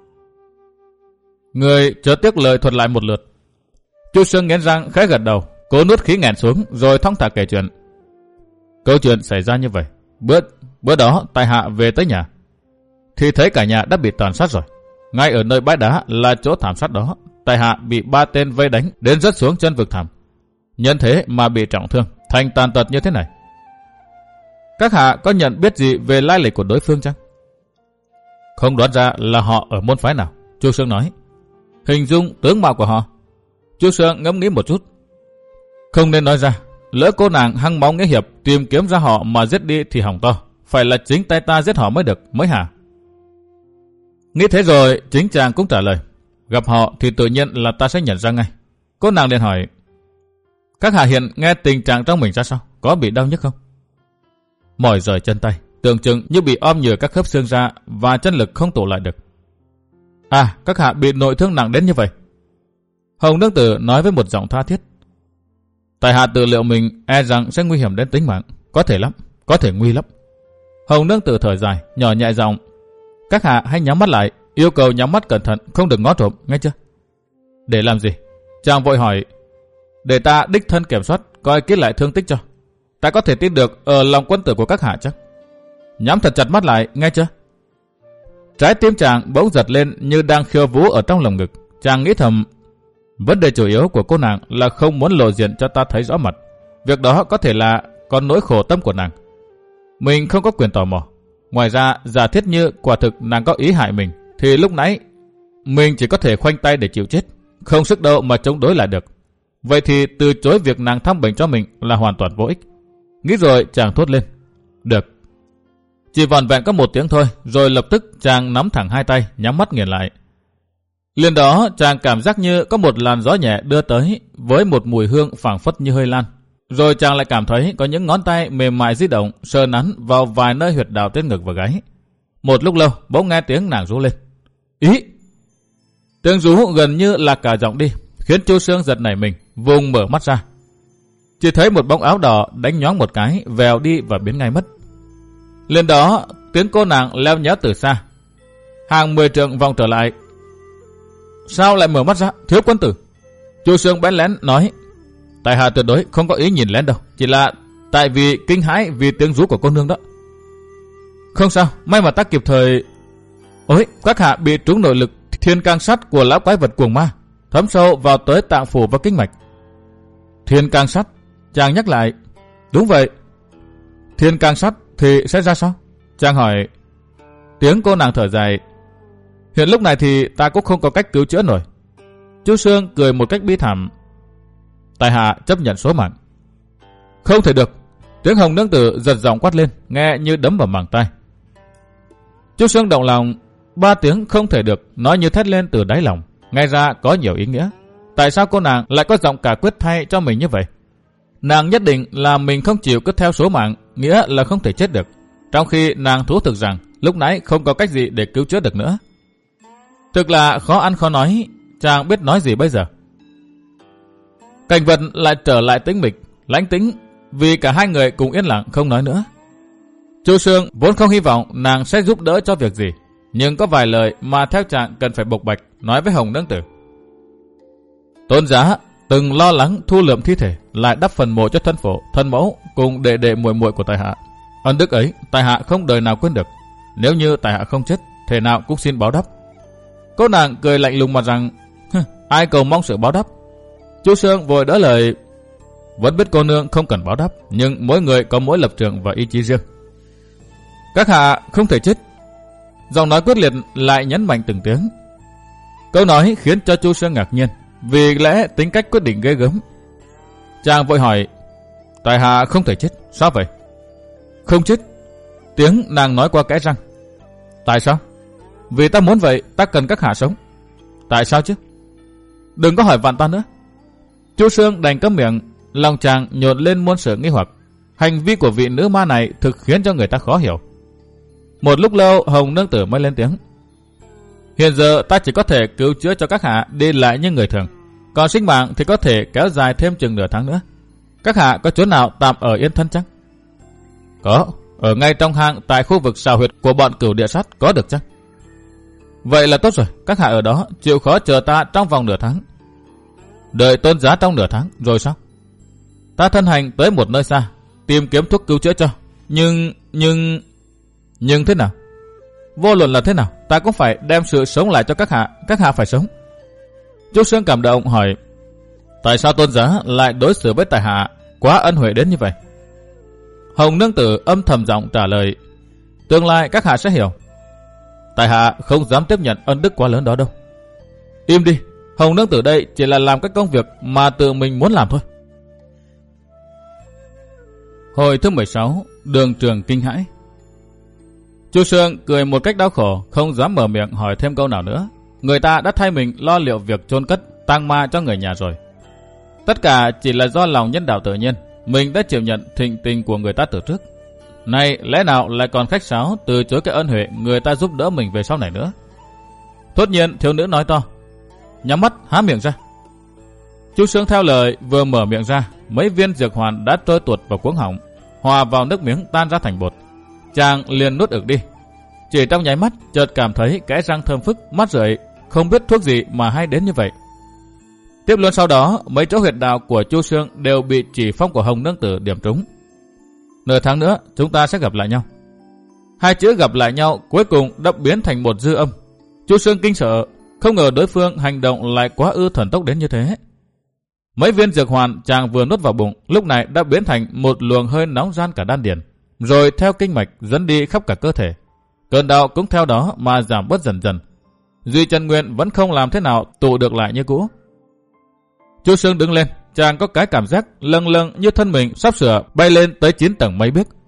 Người chớ tiếc lời thuật lại một lượt. Chu Sương nghiến răng khẽ gật đầu, cố nuốt khí nghẹn xuống rồi thong thả kể chuyện. Câu chuyện xảy ra như vậy. Bữa, bữa đó tại hạ về tới nhà thì thấy cả nhà đã bị tàn sát rồi. Ngay ở nơi bãi đá là chỗ thảm sát đó, tại hạ bị ba tên vây đánh đến rớt xuống chân vực thẳm. Nhân thế mà bị trọng thương, thành tàn tật như thế này. Các hạ có nhận biết gì về lai lịch của đối phương chăng? Không đoán ra là họ ở môn phái nào, Chu Sương nói. Hình dung tướng mạo của họ. Chu Sương ngẫm nghĩ một chút. Không nên nói ra, lỡ cô nàng hăng máu nghĩa hiệp tìm kiếm ra họ mà giết đi thì hỏng to. Phải là chính tay ta giết họ mới được, mới hả? Nghĩ thế rồi, chính chàng cũng trả lời. Gặp họ thì tự nhiên là ta sẽ nhận ra ngay. Cô nàng liền hỏi, các hạ hiện nghe tình trạng trong mình ra sao? Có bị đau nhức không? Mỏi rời chân tay, tưởng chừng như bị om nhừ các khớp xương ra và chân lực không tụ lại được. À, các hạ bị nội thương nặng đến như vậy. Hồng Nương Tử nói với một giọng tha thiết. Tại hạ tự liệu mình e rằng sẽ nguy hiểm đến tính mạng. Có thể lắm, có thể nguy lắm. Hồng Nương Tử thở dài, nhỏ nhẹ giọng. Các hạ hãy nhắm mắt lại, yêu cầu nhắm mắt cẩn thận, không được ngó trộm, nghe chưa? Để làm gì? Chàng vội hỏi. Để ta đích thân kiểm soát, coi kỹ lại thương tích cho. Ta có thể tin được ở lòng quân tử của các hạ chắc. Nhắm thật chặt mắt lại, nghe chưa? Trái tim chàng bỗng giật lên như đang khiêu vũ ở trong lồng ngực. Chàng nghĩ thầm, vấn đề chủ yếu của cô nàng là không muốn lộ diện cho ta thấy rõ mặt. Việc đó có thể là con nỗi khổ tâm của nàng. Mình không có quyền tò mò. Ngoài ra, giả thiết như quả thực nàng có ý hại mình, thì lúc nãy mình chỉ có thể khoanh tay để chịu chết, không sức đâu mà chống đối lại được. Vậy thì từ chối việc nàng thăm bệnh cho mình là hoàn toàn vô ích. Nghĩ rồi chàng thốt lên. Được. Chỉ vòn vẹn có một tiếng thôi, rồi lập tức chàng nắm thẳng hai tay, nhắm mắt nghiền lại. Liền đó chàng cảm giác như có một làn gió nhẹ đưa tới với một mùi hương phảng phất như hơi lan. Rồi chàng lại cảm thấy có những ngón tay mềm mại di động, sờ nắn vào vài nơi huyệt đạo trên ngực và gáy. Một lúc lâu bỗng nghe tiếng nàng rú lên. Ý! Tiếng rú gần như là cả giọng đi, khiến Chu Sương giật nảy mình, vùng mở mắt ra. Chỉ thấy một bóng áo đỏ đánh nhoáng một cái, vèo đi và biến ngay mất. Liền đó tiếng cô nàng leo nhéo từ xa. Hàng mười trượng vòng trở lại. Sao lại mở mắt ra, thiếu quân tử? Chu Sương bén lén nói. Tại hạ tuyệt đối không có ý nhìn lén đâu, chỉ là tại vì kinh hãi vì tiếng rú của cô nương đó. Không sao, may mà ta kịp thời. Ôi, các hạ bị trúng nội lực thiên cang sắt của lão quái vật cuồng ma, thấm sâu vào tới tạng phủ và kinh mạch. Thiên cang sắt? Chàng nhắc lại. Đúng vậy. Thiên cang sắt thì sẽ ra sao? Chàng hỏi. Tiếng cô nàng thở dài. Hiện lúc này thì ta cũng không có cách cứu chữa nổi. Chu Sương cười một cách bi thảm. Tại hạ chấp nhận số mạng. Không thể được. Tiếng Hồng Nương Tử giật giọng quát lên, nghe như đấm vào màng tai. Chu Sương động lòng. Ba tiếng không thể được nói như thét lên từ đáy lòng, nghe ra có nhiều ý nghĩa. Tại sao cô nàng lại có giọng cả quyết thay cho mình như vậy? Nàng nhất định là mình không chịu cứ theo số mạng, nghĩa là không thể chết được. Trong khi nàng thú thực rằng lúc nãy không có cách gì để cứu chữa được nữa. Thực là khó ăn khó nói, chàng biết nói gì bây giờ. Cảnh vật lại trở lại tĩnh mịch, lãnh tĩnh, vì cả hai người cùng yên lặng không nói nữa. Chu Sương vốn không hy vọng nàng sẽ giúp đỡ cho việc gì, nhưng có vài lời mà theo chàng cần phải bộc bạch nói với Hồng Nương Tử. Tôn giá từng lo lắng thu lượm thi thể, lại đắp phần mộ cho thân phổ, thân mẫu cùng đệ đệ muội muội của tại hạ. Ân đức ấy tại hạ không đời nào quên được. Nếu như tại hạ không chết, thể nào cũng xin báo đáp. Cô nàng cười lạnh lùng mà rằng, ai cầu mong sự báo đáp. Chu Sương vội đỡ lời. Vẫn biết cô nương không cần báo đáp, nhưng mỗi người có mỗi lập trường và ý chí riêng. Các hạ không thể chết. Giọng nói quyết liệt lại nhấn mạnh từng tiếng. Câu nói khiến cho Chu Sương ngạc nhiên, vì lẽ tính cách quyết định ghê gớm. Chàng vội hỏi. Tại hạ không thể chết, sao vậy? Không chết. Tiếng nàng nói qua kẽ răng. Tại sao? Vì ta muốn vậy, ta cần các hạ sống. Tại sao chứ? Đừng có hỏi vặn ta nữa. Chu Sương đành câm miệng, lòng chàng nhộn lên muôn sự nghi hoặc. Hành vi của vị nữ ma này thực khiến cho người ta khó hiểu. Một lúc lâu Hồng Nương Tử mới lên tiếng. Hiện giờ ta chỉ có thể cứu chữa cho các hạ đi lại như người thường, còn sinh mạng thì có thể kéo dài thêm chừng nửa tháng nữa. Các hạ có chỗ nào tạm ở yên thân chăng? Có, ở ngay trong hang tại khu vực xào huyệt của bọn cửu địa sát có được chăng? Vậy là tốt rồi, các hạ ở đó chịu khó chờ ta trong vòng nửa tháng. Đợi tôn giá trong nửa tháng rồi sao? Ta thân hành tới một nơi xa, tìm kiếm thuốc cứu chữa cho. Nhưng, nhưng... Nhưng thế nào? Vô luận là thế nào, ta cũng phải đem sự sống lại cho các hạ, các hạ phải sống. Chu Sương cảm động hỏi, tại sao tôn giá lại đối xử với tại hạ quá ân huệ đến như vậy? Hồng nương tử âm thầm giọng trả lời, tương lai các hạ sẽ hiểu. Tại hạ không dám tiếp nhận ân đức quá lớn đó đâu. Im đi, Hồng nương tử đây chỉ là làm các công việc mà tự mình muốn làm thôi. Hồi thứ mười sáu, Đường Trường kinh hãi. Chu Sương cười một cách đau khổ, không dám mở miệng hỏi thêm câu nào nữa. Người ta đã thay mình lo liệu việc chôn cất tang ma cho người nhà rồi. Tất cả chỉ là do lòng nhân đạo tự nhiên, mình đã chịu nhận thịnh tình của người ta từ trước. Nay lẽ nào lại còn khách sáo từ chối cái ân huệ người ta giúp đỡ mình về sau này nữa? Thốt nhiên thiếu nữ nói to, nhắm mắt há miệng ra. Chu Sương theo lời vừa mở miệng ra, mấy viên dược hoàn đã trôi tuột vào cuống họng, hòa vào nước miếng tan ra thành bột. Chàng liền nuốt ực đi. Chỉ trong nháy mắt chợt cảm thấy cái răng thơm phức, mắt rượi, không biết thuốc gì mà hay đến như vậy. Tiếp luôn sau đó, mấy chỗ huyệt đạo của Chu Sương đều bị chỉ phong của Hồng nương tử điểm trúng. Nửa tháng nữa chúng ta sẽ gặp lại nhau. Hai chữ gặp lại nhau cuối cùng đã biến thành một dư âm. Chu Sương kinh sợ, không ngờ đối phương hành động lại quá ư thần tốc đến như thế. Mấy viên dược hoàn chàng vừa nuốt vào bụng, lúc này đã biến thành một luồng hơi nóng ran cả đan điền, rồi theo kinh mạch dẫn đi khắp cả cơ thể. Cơn đau cũng theo đó mà giảm bớt dần dần. Duy Trần Nguyên vẫn không làm thế nào tụ được lại như cũ. Chu Sương đứng lên, chàng có cái cảm giác lâng lâng như thân mình sắp sửa bay lên tới chín tầng mây biếc.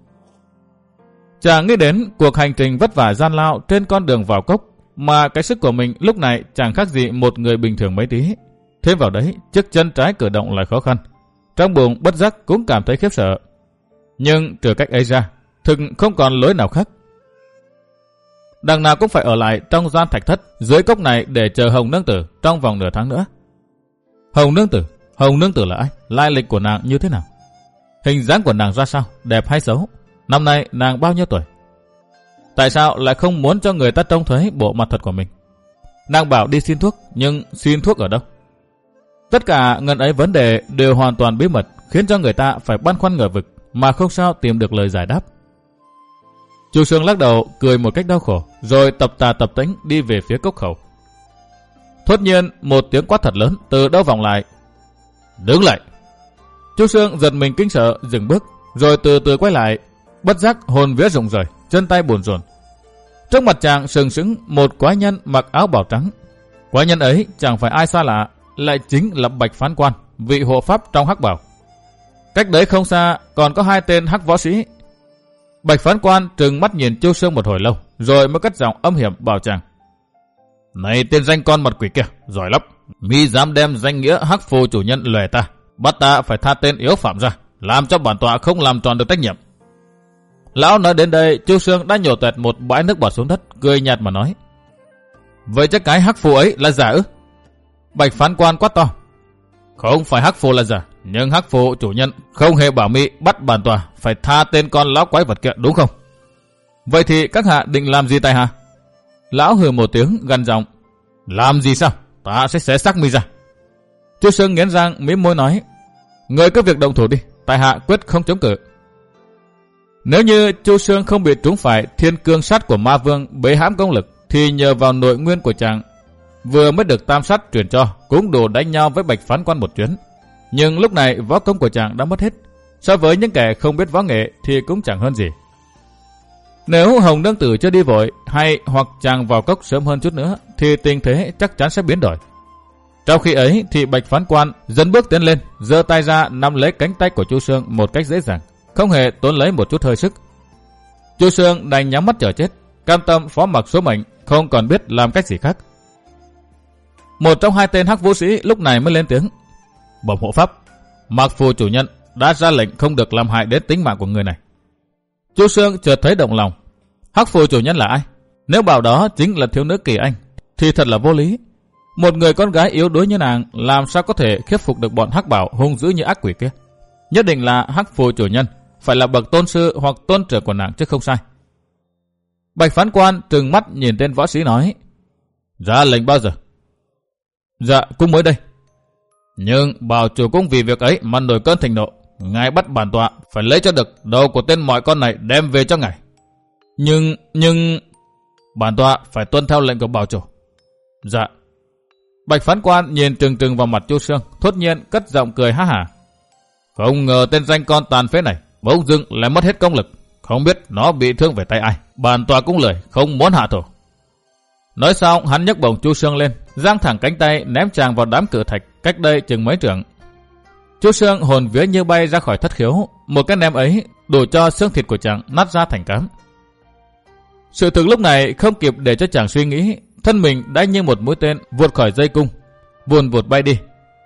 Chàng nghĩ đến cuộc hành trình vất vả gian lao trên con đường vào cốc, mà cái sức của mình lúc này chẳng khác gì một người bình thường mấy tí. Thêm vào đấy, chiếc chân trái cử động lại khó khăn. Trong bụng bất giác cũng cảm thấy khiếp sợ. Nhưng trừ cách ấy ra, thực không còn lối nào khác. Đằng nào cũng phải ở lại trong gian thạch thất dưới cốc này để chờ Hồng nương tử trong vòng nửa tháng nữa. Hồng nương tử, Hồng nương tử là ai? Lai lịch của nàng như thế nào? Hình dáng của nàng ra sao? Đẹp hay xấu? Năm nay nàng bao nhiêu tuổi? Tại sao lại không muốn cho người ta trông thấy bộ mặt thật của mình? Nàng bảo đi xin thuốc, nhưng xin thuốc ở đâu? Tất cả ngần ấy vấn đề đều hoàn toàn bí mật, khiến cho người ta phải băn khoăn ngờ vực mà không sao tìm được lời giải đáp. Chu Sương lắc đầu cười một cách đau khổ, rồi tập tà tập tĩnh đi về phía cốc khẩu. Thốt nhiên một tiếng quát thật lớn từ đâu vọng lại. Đứng lại! Chu Sương giật mình kinh sợ dừng bước, rồi từ từ quay lại, bất giác hồn vía rụng rời, chân tay buồn rộn. Trước mặt chàng sừng sững một quái nhân mặc áo bào trắng. Quái nhân ấy chẳng phải ai xa lạ, lại chính là Bạch Phán Quan, vị hộ pháp trong hắc bào. Cách đấy không xa còn có hai tên hắc võ sĩ. Bạch Phán Quan trừng mắt nhìn Chu Sương một hồi lâu, rồi mới cất giọng âm hiểm bảo chàng. Này tên danh con mặt quỷ kia, giỏi lắm. Mi dám đem danh nghĩa hắc phù chủ nhân lòe ta, bắt ta phải tha tên yếu phạm ra, làm cho bản tọa không làm tròn được trách nhiệm. Lão nói đến đây, Chu Sương đã nhổ tuẹt một bãi nước bọt xuống đất, cười nhạt mà nói. Vậy chắc cái hắc phù ấy là giả ư? Bạch Phán Quan quát to. Không phải hắc phù là giả, nhưng hắc phù chủ nhân không hề bảo mi bắt bản tọa phải tha tên con lão quái vật kia, đúng không? Vậy thì các hạ định làm gì tại hạ? Lão hừ một tiếng gằn giọng. Làm gì sao? Ta sẽ xé xác mi ra. Chu Sương nghiến răng mím môi nói. Người cứ việc động thủ đi, tại hạ quyết không chống cự. Nếu như Chu Sương không bị trúng phải thiên cương sát của ma vương bế hãm công lực, thì nhờ vào nội nguyên của chàng vừa mới được tam sát truyền cho cũng đủ đánh nhau với Bạch Phán Quan một chuyến. Nhưng lúc này võ công của chàng đã mất hết, so với những kẻ không biết võ nghệ thì cũng chẳng hơn gì. Nếu Hồng nương tử chưa đi vội, hay hoặc chàng vào cốc sớm hơn chút nữa, thì tình thế chắc chắn sẽ biến đổi. Trong khi ấy thì Bạch Phán Quan dần bước tiến lên, giơ tay ra nắm lấy cánh tay của Chu Sương một cách dễ dàng, không hề tốn lấy một chút hơi sức. Chu Sương đành nhắm mắt chờ chết, cam tâm phó mặc số mệnh, không còn biết làm cách gì khác. Một trong hai tên hắc vũ sĩ lúc này mới lên tiếng. Bẩm hộ pháp, Mạc phù chủ nhân đã ra lệnh không được làm hại đến tính mạng của người này. Chu Sương chợt thấy động lòng. Hắc phù chủ nhân là ai? Nếu bảo đó chính là thiếu nữ Kỳ Anh thì thật là vô lý. Một người con gái yếu đuối như nàng làm sao có thể khiếp phục được bọn hắc bảo hung dữ như ác quỷ kia? Nhất định là hắc phù chủ nhân phải là bậc tôn sư hoặc tôn trưởng của nàng chứ không sai. Bạch phán quan trừng mắt nhìn tên võ sĩ nói, ra lệnh bao giờ? Dạ, cũng mới đây. Nhưng bảo chủ cũng vì việc ấy mà nổi cơn thịnh nộ. Ngài bắt bản tọa phải lấy cho được đầu của tên mọi con này đem về cho ngài. Nhưng, nhưng... Bản tọa phải tuân theo lệnh của bảo chủ. Dạ. Bạch phán quan nhìn trừng trừng vào mặt Chu Xương, thốt nhiên cất giọng cười ha hả. Không ngờ tên danh con tàn phế này bỗng dưng lại mất hết công lực. Không biết nó bị thương về tay ai. Bản tọa cũng lười không muốn hạ thổ. Nói xong hắn nhấc bổng Chu Xương lên, giang thẳng cánh tay ném chàng vào đám cự thạch cách đây chừng mấy trượng. Chu Xương hồn vía như bay ra khỏi thất khiếu, một cái ném ấy đủ cho xương thịt của chàng nát ra thành cám. Sự thực lúc này không kịp để cho chàng suy nghĩ, thân mình đã như một mũi tên vụt khỏi dây cung, vùn vụt bay đi.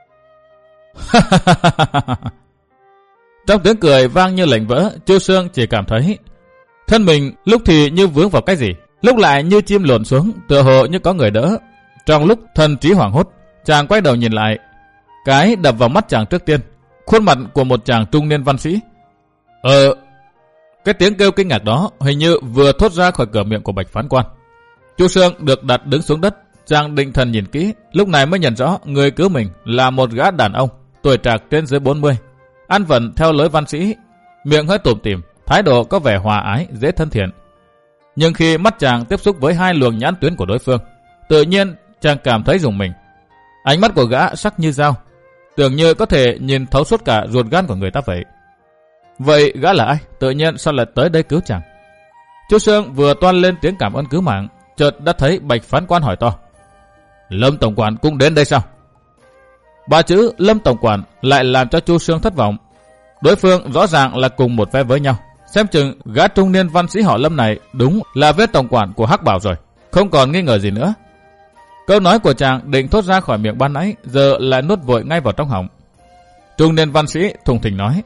Trong tiếng cười vang như lệnh vỡ, Chu Xương chỉ cảm thấy thân mình lúc thì như vướng vào cái gì, lúc lại như chim lộn xuống, tựa hồ như có người đỡ. Trong lúc thần trí hoảng hốt, chàng quay đầu nhìn lại, cái đập vào mắt chàng trước tiên, khuôn mặt của một chàng trung niên văn sĩ. Ờ, cái tiếng kêu kinh ngạc đó hình như vừa thốt ra khỏi cửa miệng của Bạch phán quan. Chu Xương được đặt đứng xuống đất, chàng định thần nhìn kỹ, lúc này mới nhận rõ người cứu mình là một gã đàn ông, tuổi trạc trên dưới bốn mươi, ăn vận theo lối văn sĩ, miệng hơi tủm tỉm, thái độ có vẻ hòa ái, dễ thân thiện. Nhưng khi mắt chàng tiếp xúc với hai luồng nhãn tuyến của đối phương, tự nhiên chàng cảm thấy rùng mình. Ánh mắt của gã sắc như dao, tưởng như có thể nhìn thấu suốt cả ruột gan của người ta vậy. Vậy gã là ai? Tự nhiên sao lại tới đây cứu chàng? Chu Xương vừa toan lên tiếng cảm ơn cứu mạng, chợt đã thấy Bạch phán quan hỏi to. Lâm tổng quản cũng đến đây sao? Ba chữ Lâm tổng quản lại làm cho Chu Xương thất vọng. Đối phương rõ ràng là cùng một phe với nhau. Xem chừng gã trung niên văn sĩ họ Lâm này đúng là vết tổng quản của Hắc Bảo rồi, không còn nghi ngờ gì nữa. Câu nói của chàng định thốt ra khỏi miệng ban nãy, giờ lại nuốt vội ngay vào trong họng. Trung niên văn sĩ thùng thình nói.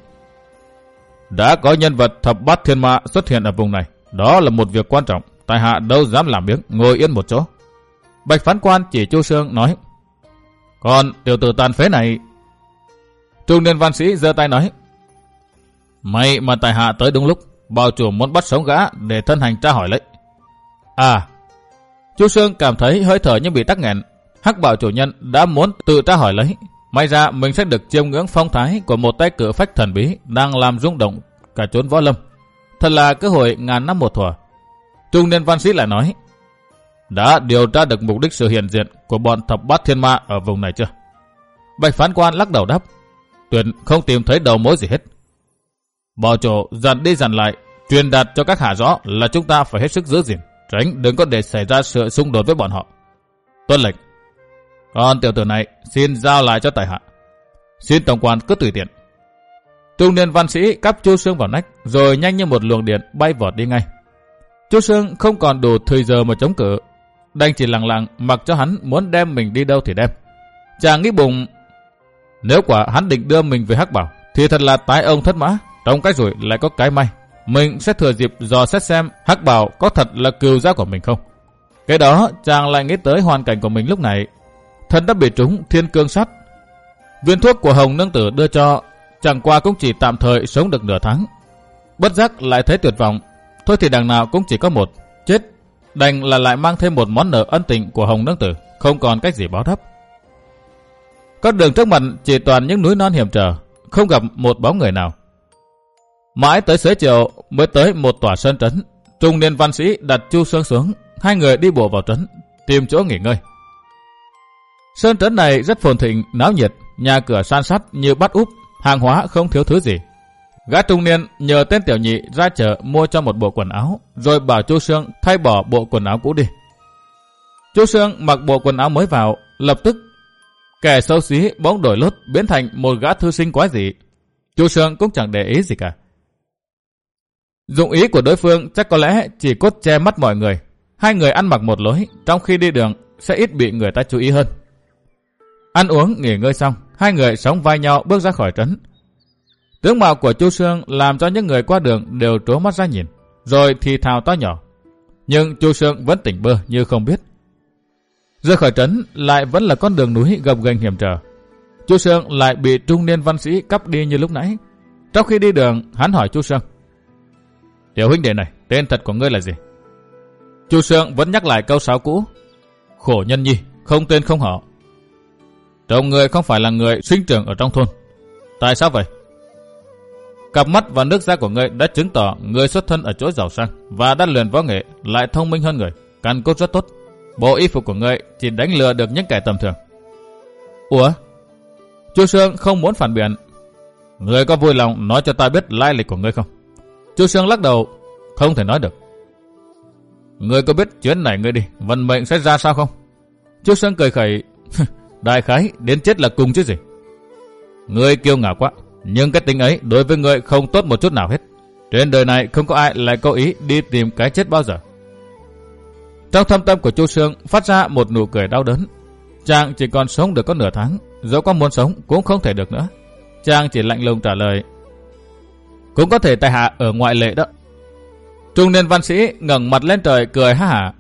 Đã có nhân vật thập bát thiên ma xuất hiện ở vùng này, đó là một việc quan trọng, tại hạ đâu dám làm biếng ngồi yên một chỗ. Bạch phán quan chỉ Chu Xương nói. Còn tiểu tử tàn phế này. Trung niên văn sĩ giơ tay nói. May mà tại hạ tới đúng lúc, bảo chủ muốn bắt sống gã để thân hành tra hỏi lấy. À, Chu Xương cảm thấy hơi thở như bị tắc nghẹn. Hắc Bảo chủ nhân đã muốn tự tra hỏi lấy, may ra mình sẽ được chiêm ngưỡng phong thái của một tay cự phách thần bí đang làm rung động cả chốn võ lâm. Thật là cơ hội ngàn năm một thuở. Trung niên văn sĩ lại nói. Đã điều tra được mục đích sự hiện diện của bọn thập bát thiên ma ở vùng này chưa? Bạch phán quan lắc đầu đáp. Tuyệt không tìm thấy đầu mối gì hết. Bảo chủ dặn đi dặn lại, truyền đạt cho các hạ rõ là chúng ta phải hết sức giữ gìn, tránh đừng có để xảy ra sự xung đột với bọn họ. Tuân lệnh. Còn tiểu tử này xin giao lại cho tại hạ. Xin tổng quan cứ tùy tiện. Trung niên văn sĩ cắp Chu Xương vào nách, rồi nhanh như một luồng điện bay vọt đi ngay. Chu Xương không còn đủ thời giờ mà chống cự, đành chỉ lặng lặng mặc cho hắn muốn đem mình đi đâu thì đem. Chàng nghĩ bụng, nếu quả hắn định đưa mình về Hắc Bảo thì thật là tái ông thất mã. Trong cái rủi lại có cái may, mình sẽ thừa dịp dò xét xem Hắc Bảo có thật là cừu gia của mình không. Cái đó chàng lại nghĩ tới hoàn cảnh của mình lúc này. Thân đã bị trúng thiên cương sắt. Viên thuốc của Hồng nương tử đưa cho chẳng qua cũng chỉ tạm thời sống được nửa tháng. Bất giác lại thấy tuyệt vọng. Thôi thì đằng nào cũng chỉ có một, chết đành là lại mang thêm một món nợ ân tình của Hồng nương tử, không còn cách gì báo đáp. Con đường trước mặt chỉ toàn những núi non hiểm trở, không gặp một bóng người nào. Mãi tới xế chiều mới tới một tòa sơn trấn. Trung niên văn sĩ đặt Chu Xương xuống, hai người đi bộ vào trấn, tìm chỗ nghỉ ngơi. Sơn trấn này rất phồn thịnh, náo nhiệt, nhà cửa san sát như bắt úp, hàng hóa không thiếu thứ gì. Gã trung niên nhờ tên tiểu nhị ra chợ mua cho một bộ quần áo, rồi bảo Chu Xương thay bỏ bộ quần áo cũ đi. Chu Xương mặc bộ quần áo mới vào, lập tức kẻ xấu xí bỗng đổi lốt biến thành một gã thư sinh quái dị. Chu Xương cũng chẳng để ý gì cả. Dụng ý của đối phương chắc có lẽ chỉ cốt che mắt mọi người. Hai người ăn mặc một lối, trong khi đi đường sẽ ít bị người ta chú ý hơn. Ăn uống nghỉ ngơi xong, hai người sóng vai nhau bước ra khỏi trấn. Tướng mạo của Chu Xương làm cho những người qua đường đều trố mắt ra nhìn, rồi thì thào to nhỏ. Nhưng Chu Xương vẫn tỉnh bơ như không biết. Rời khỏi trấn lại vẫn là con đường núi gập ghềnh hiểm trở. Chu Xương lại bị trung niên văn sĩ cắp đi như lúc nãy. Trong khi đi đường, hắn hỏi Chu Sương: Tiểu huynh đệ này, tên thật của ngươi là gì? Chu Sương vẫn nhắc lại câu sáo cũ: Khổ nhân nhi, không tên không họ. Trông ngươi không phải là người sinh trưởng ở trong thôn. Tại sao vậy? Cặp mắt và nước da của ngươi đã chứng tỏ ngươi xuất thân ở chỗ giàu sang và đã luyện võ nghệ, lại thông minh hơn người, căn cốt rất tốt. Bộ y phục của ngươi chỉ đánh lừa được những kẻ tầm thường. Ủa? Chu Sương không muốn phản biện. Ngươi có vui lòng nói cho ta biết lai lịch của ngươi không? Chu Sương lắc đầu: Không thể nói được. Ngươi có biết chuyến này ngươi đi vận mệnh sẽ ra sao không? Chu Sương cười khẩy: Đại khái đến chết là cùng chứ gì. Ngươi kiêu ngạo quá, nhưng cái tính ấy đối với ngươi không tốt một chút nào hết. Trên đời này không có ai lại cố ý đi tìm cái chết bao giờ. Trong thâm tâm của Chu Sương phát ra một nụ cười đau đớn. Chàng chỉ còn sống được có nửa tháng, dẫu có muốn sống cũng không thể được nữa. Chàng chỉ lạnh lùng trả lời: Cũng có thể tại hạ ở ngoại lệ đó. Trung niên văn sĩ ngẩng mặt lên trời cười ha hả: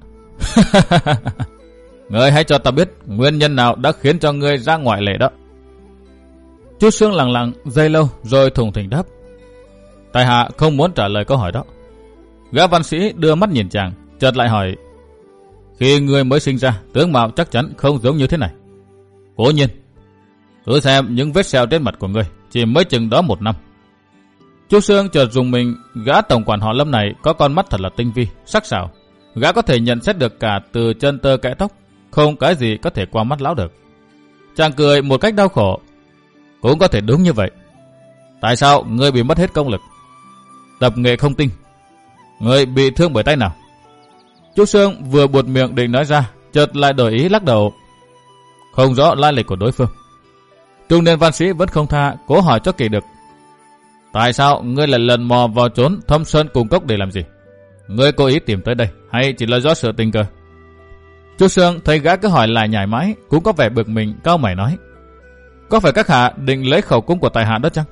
Ngươi hãy cho ta biết nguyên nhân nào đã khiến cho ngươi ra ngoại lệ đó. Chu Sương lặng lặng giây lâu rồi thùng thình đáp: Tại hạ không muốn trả lời câu hỏi đó. Gã văn sĩ đưa mắt nhìn chàng, chợt lại hỏi: Khi ngươi mới sinh ra, tướng mạo chắc chắn không giống như thế này. Cố nhiên, cứ xem những vết sẹo trên mặt của ngươi, chỉ mới chừng đó một năm. Chu Sương chợt rùng mình, gã tổng quản họ Lâm này có con mắt thật là tinh vi, sắc sảo. Gã có thể nhận xét được cả từ chân tơ kẽ tóc, không cái gì có thể qua mắt lão được. Chàng cười một cách đau khổ: Cũng có thể đúng như vậy. Tại sao ngươi bị mất hết công lực? Tập nghệ không tinh. Ngươi bị thương bởi tay nào? Chu Sương vừa buột miệng định nói ra, chợt lại đổi ý lắc đầu: Không rõ lai lịch của đối phương. Trung niên văn sĩ vẫn không tha, cố hỏi cho kỳ được: Tại sao ngươi lại lần mò vào trốn thâm sơn cùng cốc để làm gì? Ngươi cố ý tìm tới đây hay chỉ là do sự tình cờ? Chu Sương thấy gã cứ hỏi lại nhảy mãi, cũng có vẻ bực mình, cau mày nói: Có phải các hạ định lấy khẩu cung của tại hạ đó chăng?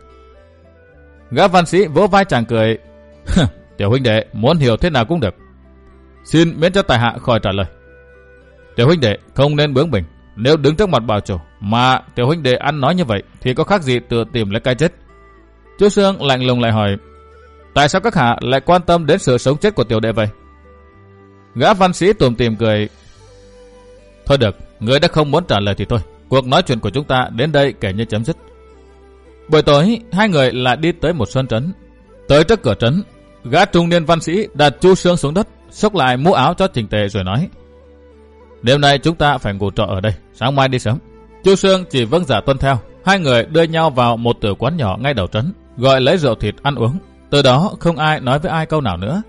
Gã văn sĩ vỗ vai chàng cười: Tiểu huynh đệ muốn hiểu thế nào cũng được, xin miễn cho tại hạ khỏi trả lời. Tiểu huynh đệ không nên bướng bỉnh. Nếu đứng trước mặt bảo chủ mà tiểu huynh đệ ăn nói như vậy thì có khác gì tự tìm lấy cái chết. Chu Sương lạnh lùng lại hỏi: Tại sao các hạ lại quan tâm đến sự sống chết của tiểu đệ vậy? Gã văn sĩ tủm tỉm cười: Thôi được, ngươi đã không muốn trả lời thì thôi. Cuộc nói chuyện của chúng ta đến đây kể như chấm dứt. Buổi tối, hai người lại đi tới một xuân trấn. Tới trước cửa trấn, gã trung niên văn sĩ đặt Chu Sương xuống đất, xốc lại mũ áo cho chỉnh tề rồi nói: Đêm nay chúng ta phải ngủ trọ ở đây, sáng mai đi sớm. Chu Sương chỉ vâng dạ tuân theo. Hai người đưa nhau vào một tử quán nhỏ ngay đầu trấn, gọi lấy rượu thịt ăn uống. Từ đó không ai nói với ai câu nào nữa.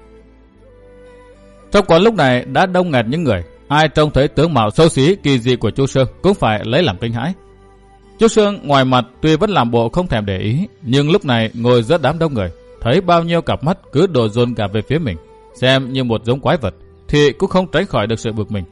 Trong quán lúc này đã đông nghẹt những người. Ai trông thấy tướng mạo xấu xí kỳ dị của Chu Sương cũng phải lấy làm kinh hãi. Chu Sương ngoài mặt tuy vẫn làm bộ không thèm để ý, nhưng lúc này ngồi giữa đám đông người, thấy bao nhiêu cặp mắt cứ đổ dồn cả về phía mình, xem như một giống quái vật, thì cũng không tránh khỏi được sự bực mình.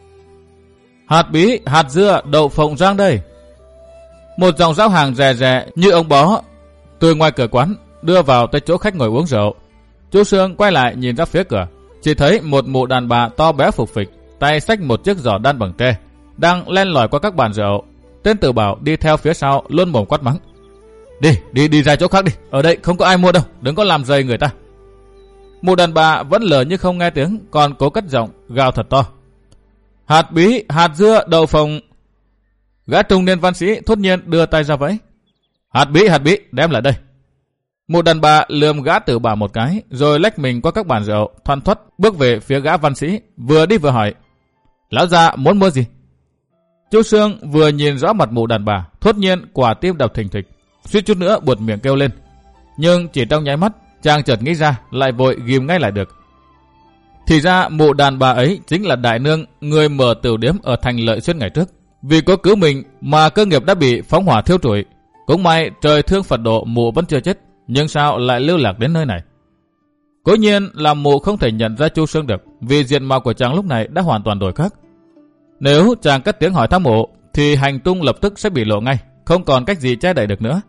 Hạt bí, hạt dưa, đậu phộng rang đây. Một dòng giao hàng rè rè như ông bó từ ngoài cửa quán đưa vào tới chỗ khách ngồi uống rượu. Chu Sương quay lại nhìn ra phía cửa, chỉ thấy một mụ đàn bà to béo phục phịch, tay xách một chiếc giỏ đan bằng tre, đang len lỏi qua các bàn rượu. Tên Tử Bảo đi theo phía sau luôn mồm quát mắng: Đi, đi, đi ra chỗ khác đi, ở đây không có ai mua đâu, đừng có làm rầy người ta. Mụ đàn bà vẫn lờ như không nghe tiếng, còn cố cất giọng gào thật to: Hạt bí, hạt dưa, đậu phộng. Gã trung niên văn sĩ thốt nhiên đưa tay ra vẫy: Hạt bí, hạt bí, đem lại đây. Mụ đàn bà lườm gã Tử Bảo một cái, rồi lách mình qua các bàn rượu, thoăn thoắt bước về phía gã văn sĩ, vừa đi vừa hỏi: Lão già muốn mua gì? Chu Sương vừa nhìn rõ mặt mụ đàn bà, thốt nhiên quả tim đập thình thịch, suýt chút nữa buột miệng kêu lên. Nhưng chỉ trong nháy mắt, chàng chợt nghĩ ra, lại vội ghim ngay lại được. Thì ra mụ đàn bà ấy chính là đại nương, người mở tửu điếm ở thành Lợi Xuyên ngày trước. Vì có cứu mình mà cơ nghiệp đã bị phóng hỏa thiêu trụi. Cũng may trời thương Phật độ, mụ vẫn chưa chết, nhưng sao lại lưu lạc đến nơi này? Cố nhiên là mụ không thể nhận ra Chu Sương được, vì diện mạo của chàng lúc này đã hoàn toàn đổi khác. Nếu chàng cất tiếng hỏi thăm mụ, thì hành tung lập tức sẽ bị lộ ngay, không còn cách gì che đậy được nữa.